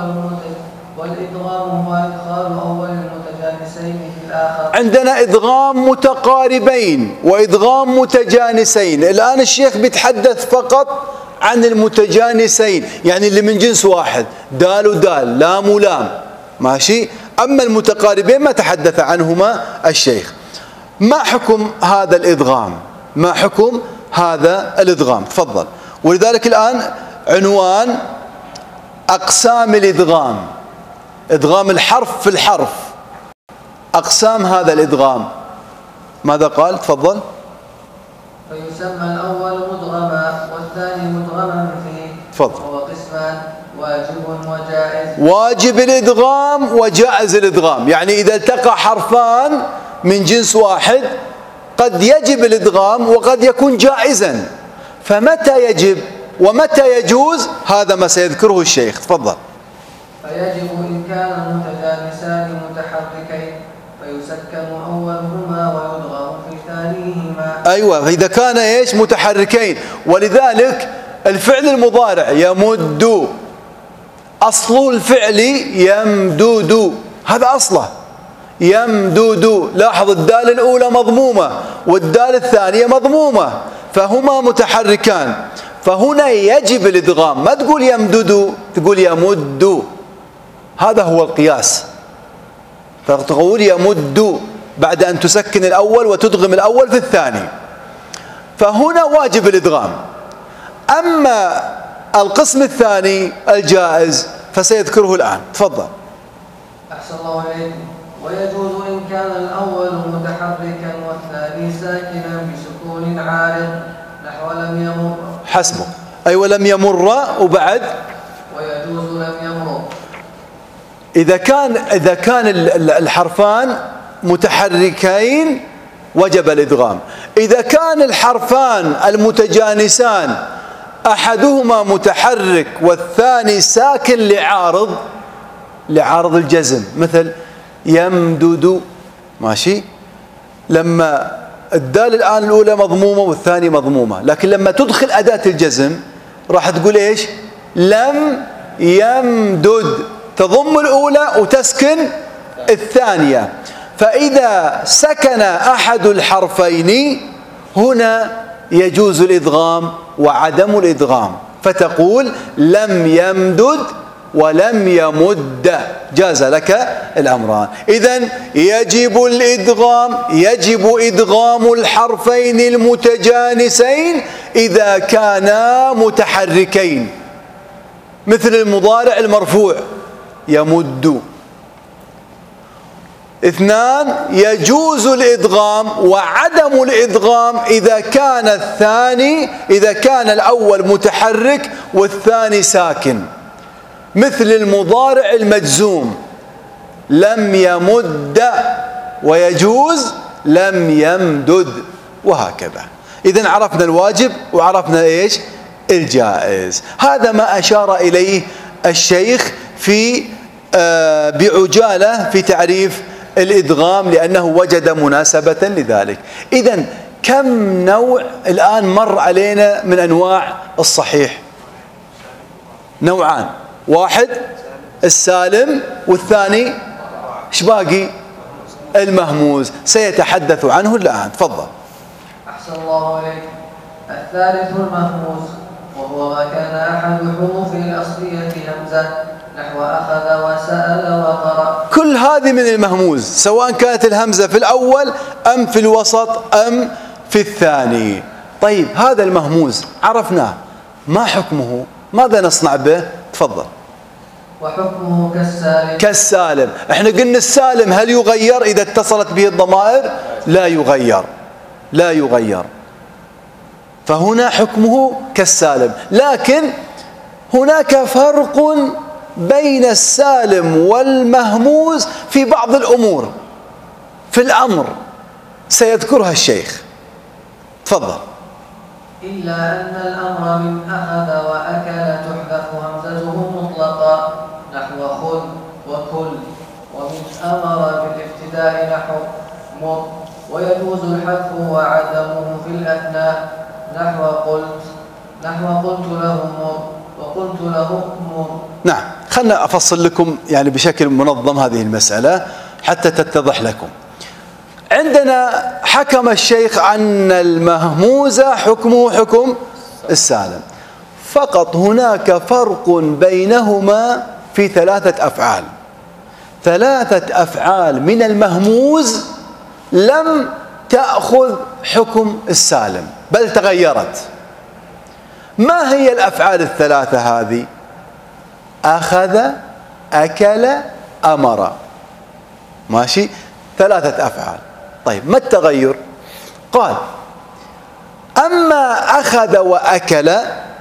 أول المتجانسين في الآخر. عندنا إدغام متقاربين وإدغام متجانسين. الآن الشيخ بيتحدث فقط عن المتجانسين، يعني اللي من جنس واحد، دال ودال، لام ولام، ماشي. أما المتقاربين ما تحدث عنهما الشيخ. ما حكم هذا الإدغام؟ ما حكم هذا الإدغام؟ تفضل. ولذلك الآن عنوان أقسام الإدغام، إدغام الحرف في الحرف، أقسام هذا الإدغام. ماذا قال؟ تفضل. فيسمى الأول مدغما والثاني مدغما فيه. تفضل. وهو قسمان: واجب وجائز. واجب الإدغام وجائز الإدغام، يعني إذا التقى حرفان من جنس واحد قد يجب الإدغام وقد يكون جائزا. فمتى يجب ومتى يجوز هذا ما سيذكره الشيخ. تفضل. فيجب إن كان المتجانسان متحركين فيسكن أولهما ويدغم في ثانيهما. أيوة، فإذا كان إيش؟ متحركين. ولذلك الفعل المضارع يمد، أصل الفعل يمدود، هذا أصله يمدود. لاحظ الدال الأولى مضمومة والدال الثانية مضمومة، فهما متحركان، فهنا يجب الإدغام. ما تقول يمدد، تقول يمد. هذا هو القياس. فتقول يمد بعد أن تسكن الأول وتدغم الأول في الثاني، فهنا واجب الإدغام. أما القسم الثاني الجائز فسيذكره الآن. تفضل. أحسن الله عليكم. ويجوز إن كان الأول متحركا والثاني ساكنا بسكون عارض، نحو لم يمر. حسبه. أيوة، لم يمر. وبعد ويجوز لم يمر. إذا كان الحرفان متحركين وجب الإدغام. إذا كان الحرفان المتجانسان أحدهما متحرك والثاني ساكن لعارض الجزم، مثل يمدد، ماشي. لما الدال الآن الأولى مضمومة والثانية مضمومة، لكن لما تدخل أداة الجزم راح تقول إيش؟ لم يمدد، تضم الأولى وتسكن الثانية. فإذا سكن أحد الحرفين هنا يجوز الإدغام وعدم الإدغام، فتقول لم يمدد ولم يمد، جاز لك الأمران. إذن يجب الإدغام، يجب إدغام الحرفين المتجانسين إذا كانا متحركين، مثل المضارع المرفوع يمد. 2، يجوز الإدغام وعدم الإدغام إذا كان الأول متحرك والثاني ساكن. مثل المضارع المجزوم، لم يمد، ويجوز لم يمدد، وهكذا. إذن عرفنا الواجب وعرفنا إيش؟ الجائز. هذا ما أشار إليه الشيخ في بعجالة في تعريف الإدغام، لأنه وجد مناسبة لذلك. إذن كم نوع الآن مر علينا من أنواع الصحيح؟ نوعان، واحد السالم، والثاني ايش باقي؟ المهموز. سيتحدث عنه الآن. تفضل. أحسن الله عليك. الثالث المهموز، وهو ما كان أحد حروفه الأصلية همزة، نحو أخذ وسأل وقرأ. كل هذه من المهموز، سواء كانت الهمزة في الأول أم في الوسط أم في الثاني. طيب هذا المهموز عرفناه، ما حكمه؟ ماذا نصنع به؟ تفضل. وحكمه كالسالم. كالسالم. احنا قلنا السالم هل يغير إذا اتصلت به الضمائر؟ لا يغير، لا يغير. فهنا حكمه كالسالم، لكن هناك فرق بين السالم والمهموز في بعض الأمور في الأمر سيذكرها الشيخ. تفضل. إلا أن الأمر من أخذ وأكل تحذف همزته مطلقا، نحو خذ وكل، ومن أمر بالابتداء نحو مر، ويجوز الحذف وعدمه في الأثناء، نحو قلت له مر، وقلت له مر. نعم، خلنا أفصل لكم يعني بشكل منظم هذه المسألة حتى تتضح لكم. عندنا حكم الشيخ أن المهموز حكمه حكم السالم، فقط هناك فرق بينهما في ثلاثة أفعال. ثلاثة أفعال من المهموز لم تأخذ حكم السالم بل تغيرت. ما هي الأفعال الثلاثة هذه؟ أخذ، أكل، أمر. ماشي، ثلاثة أفعال. طيب ما التغير؟ قال أما أخذ وأكل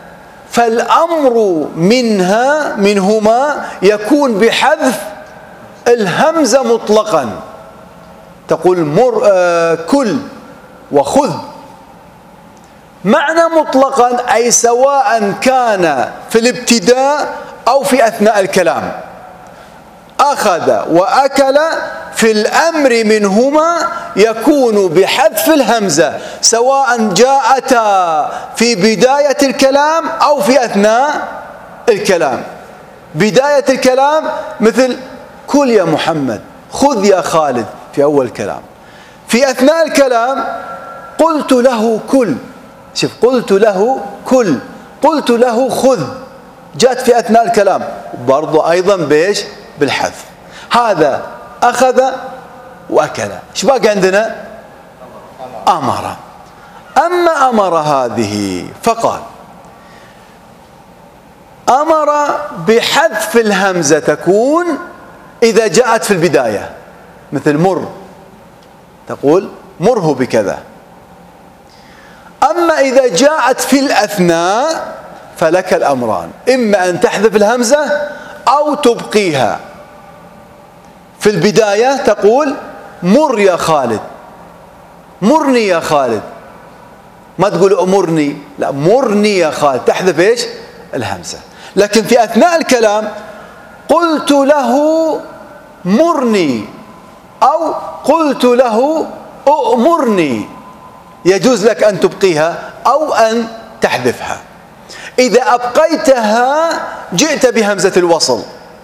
فالأمر منهما يكون بحذف الهمزة مطلقا. تقول كل وخذ. معنى مطلقا أي سواء كان في الابتداء أو في أثناء الكلام. أخذ وأكل في الأمر منهما يكون بحذف الهمزة، سواء جاءتا في بداية الكلام أو في أثناء الكلام. بداية الكلام مثل كل يا محمد، خذ يا خالد في أول الكلام. في أثناء الكلام قلت له كل، شوف، قلت له كل، قلت له خذ، جاءت في أثناء الكلام برضو أيضا بإيش؟ بالحذف. هذا أخذ وأكل. ايش باقي عندنا؟ أمر. أما أمر هذه فقال أمر بحذف الهمزة تكون إذا جاءت في البداية، مثل مر، تقول مره بكذا. أما إذا جاءت في الأثناء فلك الأمران، إما أن تحذف الهمزة أو تبقيها. في البداية تقول مر يا خالد، مرني يا خالد، ما تقول أمرني، لا، مرني يا خالد، تحذف إيش؟ الهمزة. لكن في أثناء الكلام قلت له مرني أو قلت له أؤمرني، يجوز لك أن تبقيها أو أن تحذفها. إذا أبقيتها جئت بهمزة الوصل،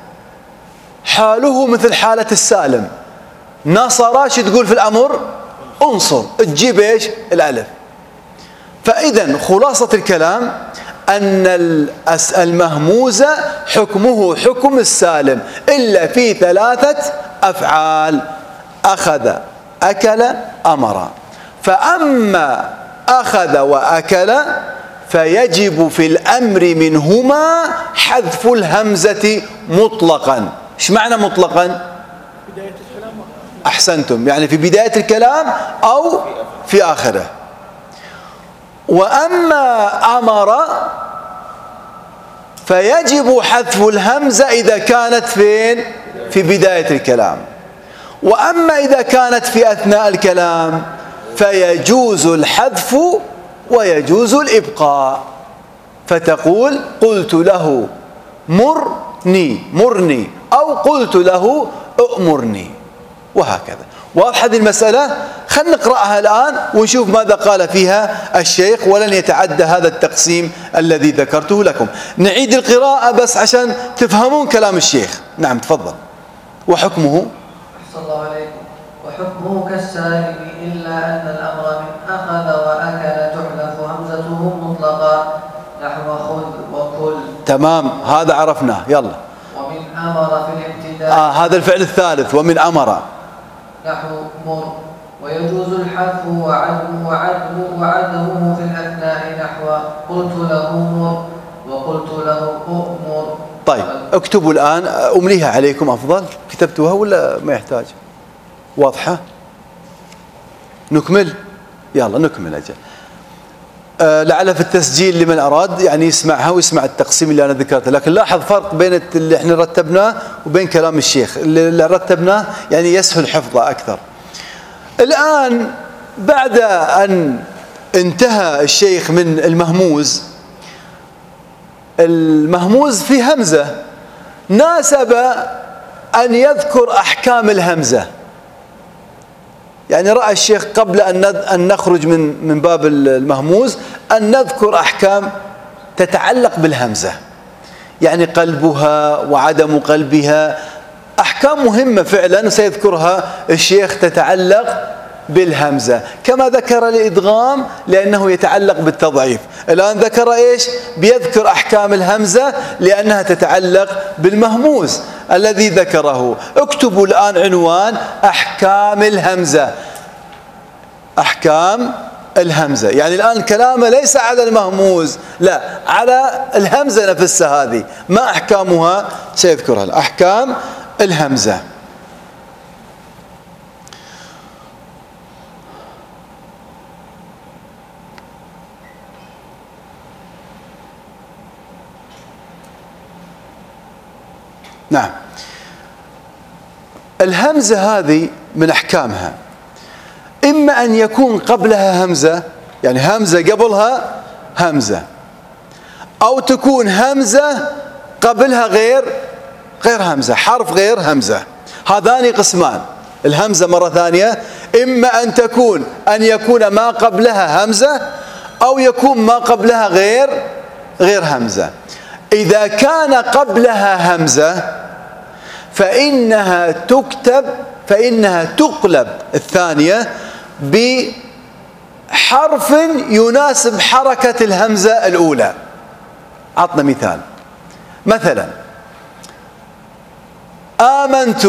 حاله مثل حالة السالم. نصر، شو تقول في الأمر؟ انصر، تجيب إيش؟ الألف. فإذا خلاصة الكلام أن المهموز حكمه حكم السالم إلا في ثلاثة أفعال: أخذ، أكل، أمر. فأما أخذ وأكل فيجب في الأمر منهما حذف الهمزة مطلقا. ايش معنى مطلقا؟ أحسنتم، يعني في بداية الكلام أو في آخره. وأما أمر فيجب حذف الهمزة إذا كانت فين؟ في بداية الكلام. وأما إذا كانت في أثناء الكلام فيجوز الحذف ويجوز الإبقاء. فتقول قلت له مرني أو قلت له أؤمرني، وهكذا. واضح هذه المسألة؟ خلنا نقرأها الآن ونشوف ماذا قال فيها الشيخ، ولن يتعدى هذا التقسيم الذي ذكرته لكم. نعيد القراءة بس عشان تفهمون كلام الشيخ. نعم تفضل. وحكمه أحسن الله عليكم. وحكمه كالسالب إلا أن الأمر من أخذ وأكل تحذف همزته مطلقا نحو خذ وكل. تمام، هذا عرفناه. يلا. ومن أمر في الابتداء هذا الفعل الثالث، ومن أمر نحو مر. ويجوز الحذف وعدمه في الأثناء نحو قلت له مر وقلت له أؤمر. طيب اكتبوا الآن، أمليها عليكم أفضل. كتبتوها ولا ما يحتاج؟ واضحة؟ نكمل؟ يلا نكمل أجل. لعل في التسجيل لمن أراد يعني يسمعها ويسمع التقسيم اللي أنا ذكرته. لكن لاحظ فرق بين اللي احنا رتبناه وبين كلام الشيخ. اللي رتبناه يعني يسهل حفظه أكثر. الآن بعد أن انتهى الشيخ من المهموز في همزة، ناسب أن يذكر أحكام الهمزة. يعني رأى الشيخ قبل أن نخرج من باب المهموز أن نذكر أحكام تتعلق بالهمزة، يعني قلبها وعدم قلبها، أحكام مهمة فعلا سيذكرها الشيخ تتعلق بالهمزة، كما ذكر الإدغام لأنه يتعلق بالتضعيف. الآن ذكر إيش؟ بيذكر أحكام الهمزة لأنها تتعلق بالمهموز الذي ذكره. اكتبوا الآن عنوان أحكام الهمزة. أحكام الهمزة، يعني الآن كلامه ليس على المهموز، لا، على الهمزة نفسها. هذه ما أحكامها سيذكرها. أحكام الهمزة. نعم، الهمزة هذه من أحكامها إما أن يكون قبلها همزة، يعني همزة قبلها همزة، أو تكون همزة قبلها غير همزة، حرف غير همزة. هذان قسمان. الهمزة مرة ثانية إما أن يكون ما قبلها همزة، أو يكون ما قبلها غير همزة. إذا كان قبلها همزة فإنها تقلب الثانية بحرف يناسب حركة الهمزة الأولى. عطنا مثال. مثلا آمنت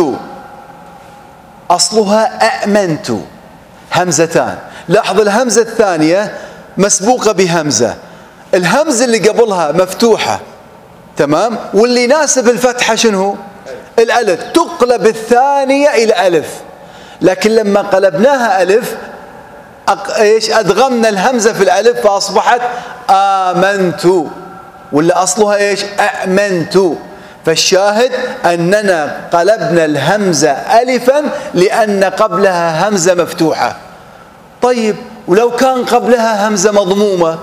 أصلها أأمنت، همزتان. لاحظ الهمزة الثانية مسبوقة بهمزة، الهمزة اللي قبلها مفتوحة، تمام، واللي يناسب الفتحة شنو؟ الألف. تقلب الثانية إلى ألف، لكن لما قلبناها ألف إيش؟ أدغمنا الهمزة في الألف فأصبحت آمنت، ولا أصلها إيش؟ أأمنت. فالشاهد أننا قلبنا الهمزة ألفا لأن قبلها همزة مفتوحة. طيب ولو كان قبلها همزة مضمومة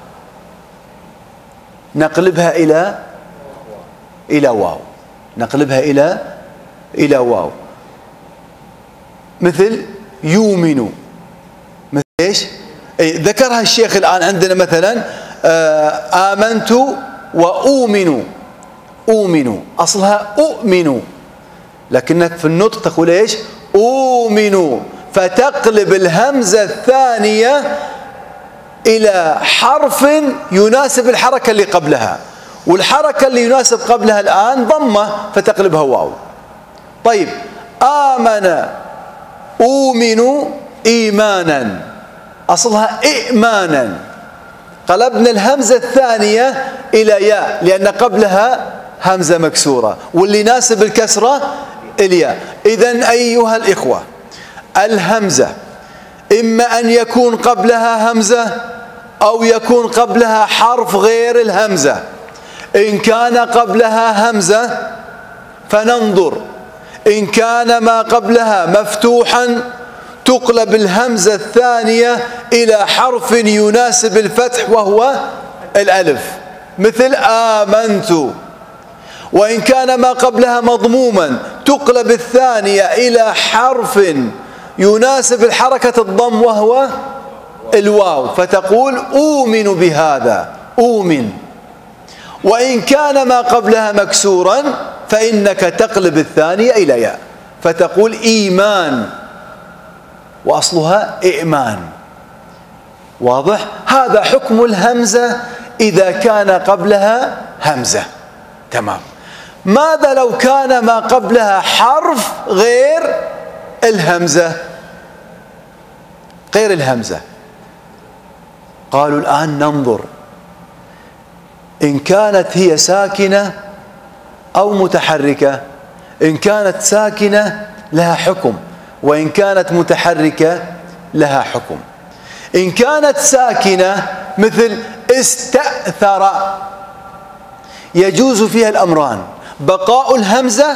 نقلبها إلى واو، نقلبها إلى واو، مثل يؤمن. مثل إيش؟ ذكرها الشيخ الآن. عندنا مثلا آمنت وأؤمن، أؤمن أصلها أؤمن، لكنك في النطق تقول إيش؟ أؤمن، فتقلب الهمزة الثانية إلى حرف يناسب الحركة اللي قبلها، والحركة اللي يناسب قبلها الآن ضمة فتقلبها واو. طيب آمن أؤمن إيمانا، أصلها إئمانا، قلبنا الهمزة الثانية إلى ياء لأن قبلها همزة مكسورة، واللي يناسب الكسرة الياء. إذن أيها الإخوة، الهمزة إما أن يكون قبلها همزة أو يكون قبلها حرف غير الهمزة. إن كان قبلها همزة فننظر، إن كان ما قبلها مفتوحا تقلب الهمزة الثانية إلى حرف يناسب الفتح وهو الألف، مثل آمنت. وإن كان ما قبلها مضموما تقلب الثانية إلى حرف يناسب الحركة الضم وهو الواو، فتقول أؤمن بهذا، أؤمن. وإن كان ما قبلها مكسورا فإنك تقلب الثانية إلى ياء فتقول إيمان، وأصلها إئمان. واضح؟ هذا حكم الهمزة إذا كان قبلها همزة. تمام. ماذا لو كان ما قبلها حرف غير الهمزة؟ غير الهمزة. قالوا الآن ننظر، إن كانت هي ساكنة أو متحركة. إن كانت ساكنة لها حكم، وإن كانت متحركة لها حكم. إن كانت ساكنة مثل استأثر يجوز فيها الأمران: بقاء الهمزة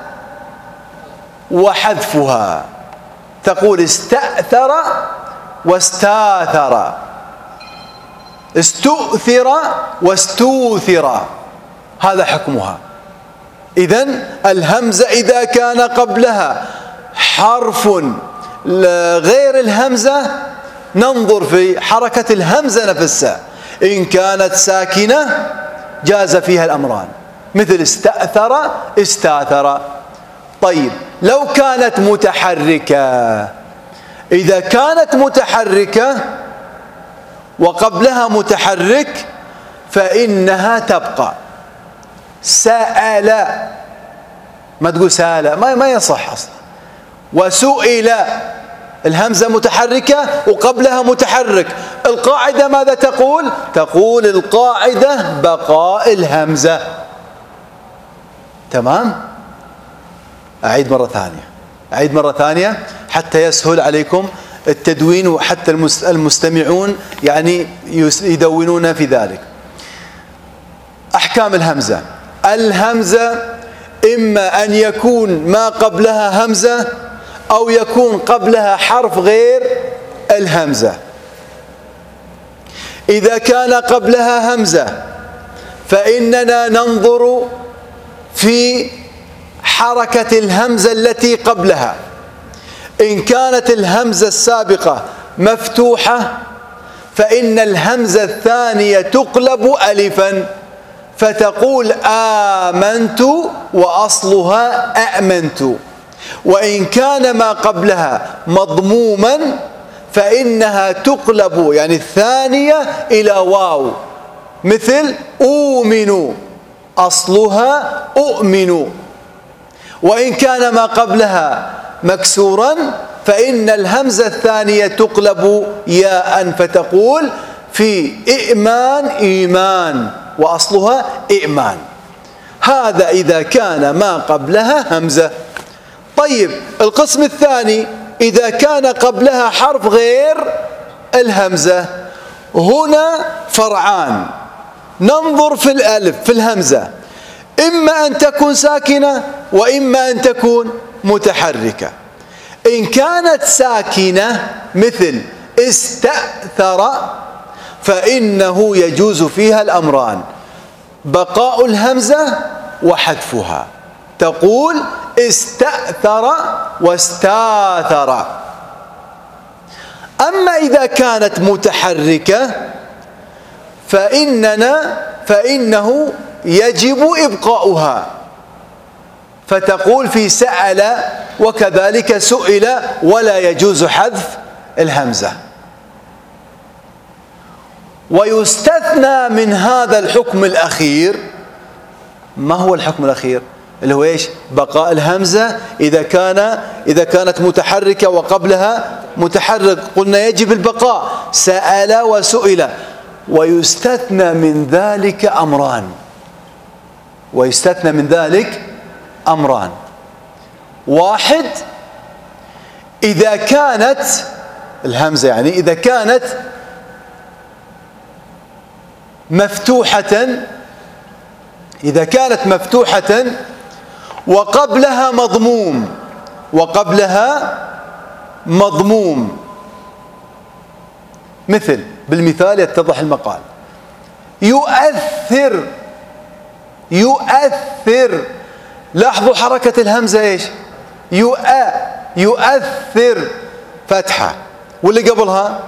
وحذفها، تقول استأثر واستاثر، استؤثر واستوثر، هذا حكمها. إذن الهمزة إذا كان قبلها حرف غير الهمزة ننظر في حركة الهمزة نفسها، إن كانت ساكنة جاز فيها الأمران مثل استأثر استاثر. طيب لو كانت متحركة، إذا كانت متحركة وقبلها متحرك فإنها تبقى سأل، ما تقول سأل، ما يصح أصلا. وسئل، الهمزة متحركة وقبلها متحرك، القاعدة ماذا تقول؟ تقول القاعدة بقاء الهمزة. تمام؟ أعيد مرة ثانية حتى يسهل عليكم التدوين، وحتى المستمعون يعني يدونون في ذلك. أحكام الهمزة: الهمزة إما أن يكون ما قبلها همزة أو يكون قبلها حرف غير الهمزة. إذا كان قبلها همزة فإننا ننظر في حركة الهمزة التي قبلها. إن كانت الهمزة السابقة مفتوحة فإن الهمزة الثانية تقلب ألفا فتقول آمنت، وأصلها أأمنت. وإن كان ما قبلها مضموما فإنها تقلب يعني الثانية إلى واو، مثل أؤمن، أصلها أؤمن. وإن كان ما قبلها مكسورا فإن الهمزة الثانية تقلب ياء فتقول في إئمان إيمان، وأصلها إئمان. هذا إذا كان ما قبلها همزة. طيب القسم الثاني: إذا كان قبلها حرف غير الهمزة. هنا فرعان، ننظر في الألف في الهمزة، إما أن تكون ساكنة وإما أن تكون متحركة. إن كانت ساكنة مثل استأثر فإنه يجوز فيها الأمران: بقاء الهمزة وحذفها، تقول استأثر واستاثر. أما إذا كانت متحركة فإنه يجب إبقاؤها، فتقول في سأل وكذلك سئل، ولا يجوز حذف الهمزة. ويستثنى من هذا الحكم الأخير. ما هو الحكم الأخير؟ اللي هو إيش؟ بقاء الهمزة إذا كانت متحركة وقبلها متحرك، قلنا يجب البقاء، سأل وسئل. ويستثنى من ذلك أمران. واحد: إذا كانت الهمزة يعني إذا كانت مفتوحة إذا كانت مفتوحة وقبلها مضموم مثل، بالمثال يتضح المقال: يؤثر. لاحظوا حركة الهمزة ايش؟ يؤثر فتحة، واللي قبلها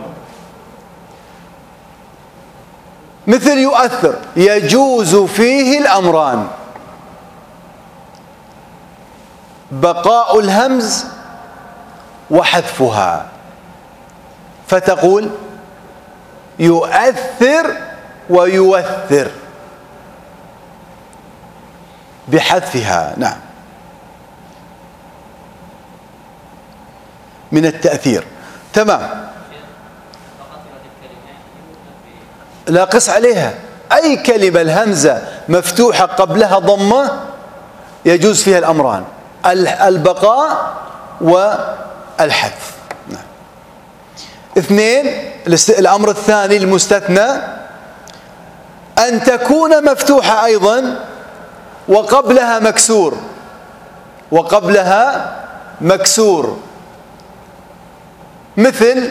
مثل يؤثر. يجوز فيه الأمران: بقاء الهمز وحذفها، فتقول يؤثر ويوثر بحذفها. نعم، من التأثير. تمام. لا قس عليها، أي كلمة الهمزة مفتوحة قبلها ضمة يجوز فيها الأمران: البقاء والحذف. نعم. 2. الأمر الثاني المستثنى: أن تكون مفتوحة أيضا وقبلها مكسور، مثل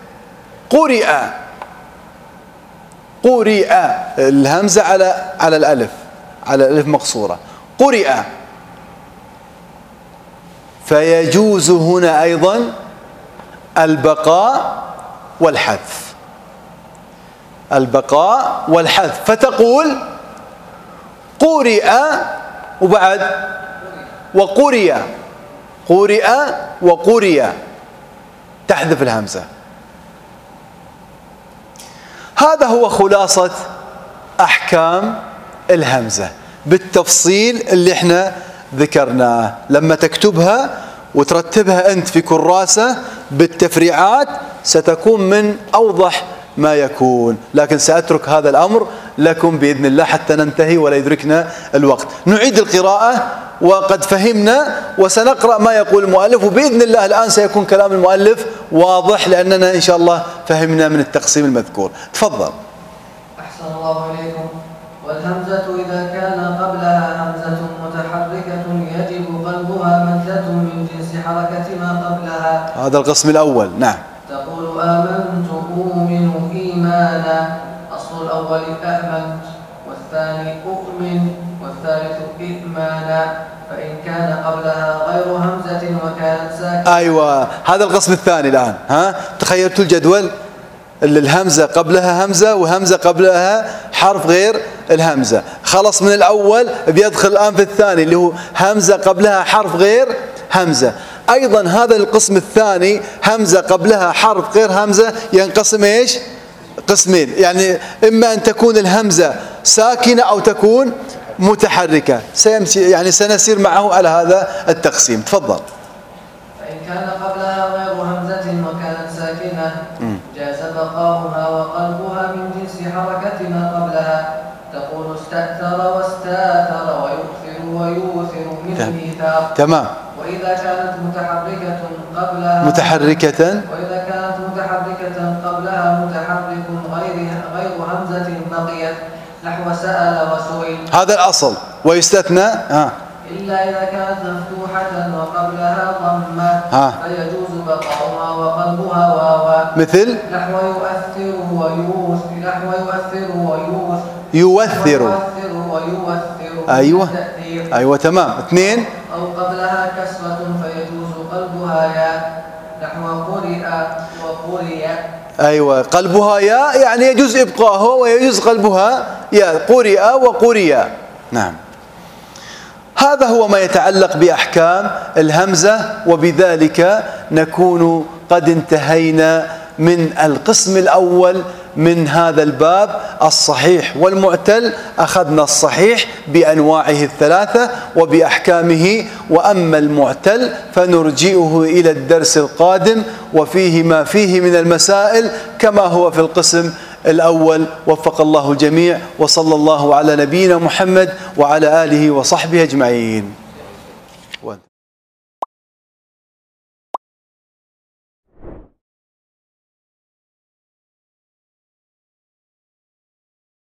قرئ، الهمزة على الألف مقصورة، قرئ. فيجوز هنا أيضا البقاء والحذف، فتقول قرئ وبعد وقرئ، تحذف الهمزة. هذا هو خلاصة أحكام الهمزة بالتفصيل اللي احنا ذكرناه. لما تكتبها وترتبها أنت في كراسة بالتفريعات ستكون من أوضح ما يكون، لكن سأترك هذا الأمر لكم بإذن الله حتى ننتهي ولا يدركنا الوقت. نعيد القراءة وقد فهمنا، وسنقرأ ما يقول المؤلف، وبإذن الله الآن سيكون كلام المؤلف واضح لأننا إن شاء الله فهمنا من التقسيم المذكور. تفضل. أحسن الله إليكم. والهمزة إذا كان قبلها همزة متحركة يجب قلبها مدة من جنس حركة ما قبلها. هذا القسم الأول. نعم. تقول آمنت أؤمن إيمانا، أصل الأول آمنت، والثاني أؤمن، والثالث إئمانا، فإن كان قبلها غير همزة وكانت ساكنة. أيوة، هذا القسم الثاني الآن. تخيلتوا الجدول؟ الهمزة قبلها همزة وهمزة قبلها حرف غير الهمزة. خلص من الأول بيدخل الآن في الثاني اللي هو همزة قبلها حرف غير همزة. أيضا هذا القسم الثاني همزة قبلها حرف غير همزة ينقسم إيش؟ قسمين، يعني إما أن تكون الهمزة ساكنة أو تكون متحركة. يعني سنسير معه على هذا التقسيم. تفضل. فإن كان قبلها غير همزة وكانت ساكنة جاز بقاؤها وقلبها من جنس حركة ما قبلها. تقول استأثر واستاثر ويؤثر ويوثر من إيثار. تمام. وإذا كانت متحركة قبلها متحرك غير همزة بقيت، نحو سأل وسئل. هذا الأصل. ويستثنى إلا إذا كانت مفتوحة وقبلها ضمة فيجوز بقاؤها وقلبها واوا، مثل نحو يؤثر ويوثر. أيوة تمام. 2. أو قبلها كسرة فيجوز قلبها ياء، نحو قرئ وقرئ. أيوة، قلبها ياء يعني يجوز إبقاؤه ويجوز قلبها ياء، قرئ وقرئ. نعم. هذا هو ما يتعلق بأحكام الهمزة، وبذلك نكون قد انتهينا من القسم الأول من هذا الباب الصحيح والمعتل. أخذنا الصحيح بأنواعه الثلاثة وبأحكامه، وأما المعتل فنرجئه إلى الدرس القادم وفيه ما فيه من المسائل كما هو في القسم الأول. وفق الله الجميع، وصلى الله على نبينا محمد وعلى آله وصحبه أجمعين.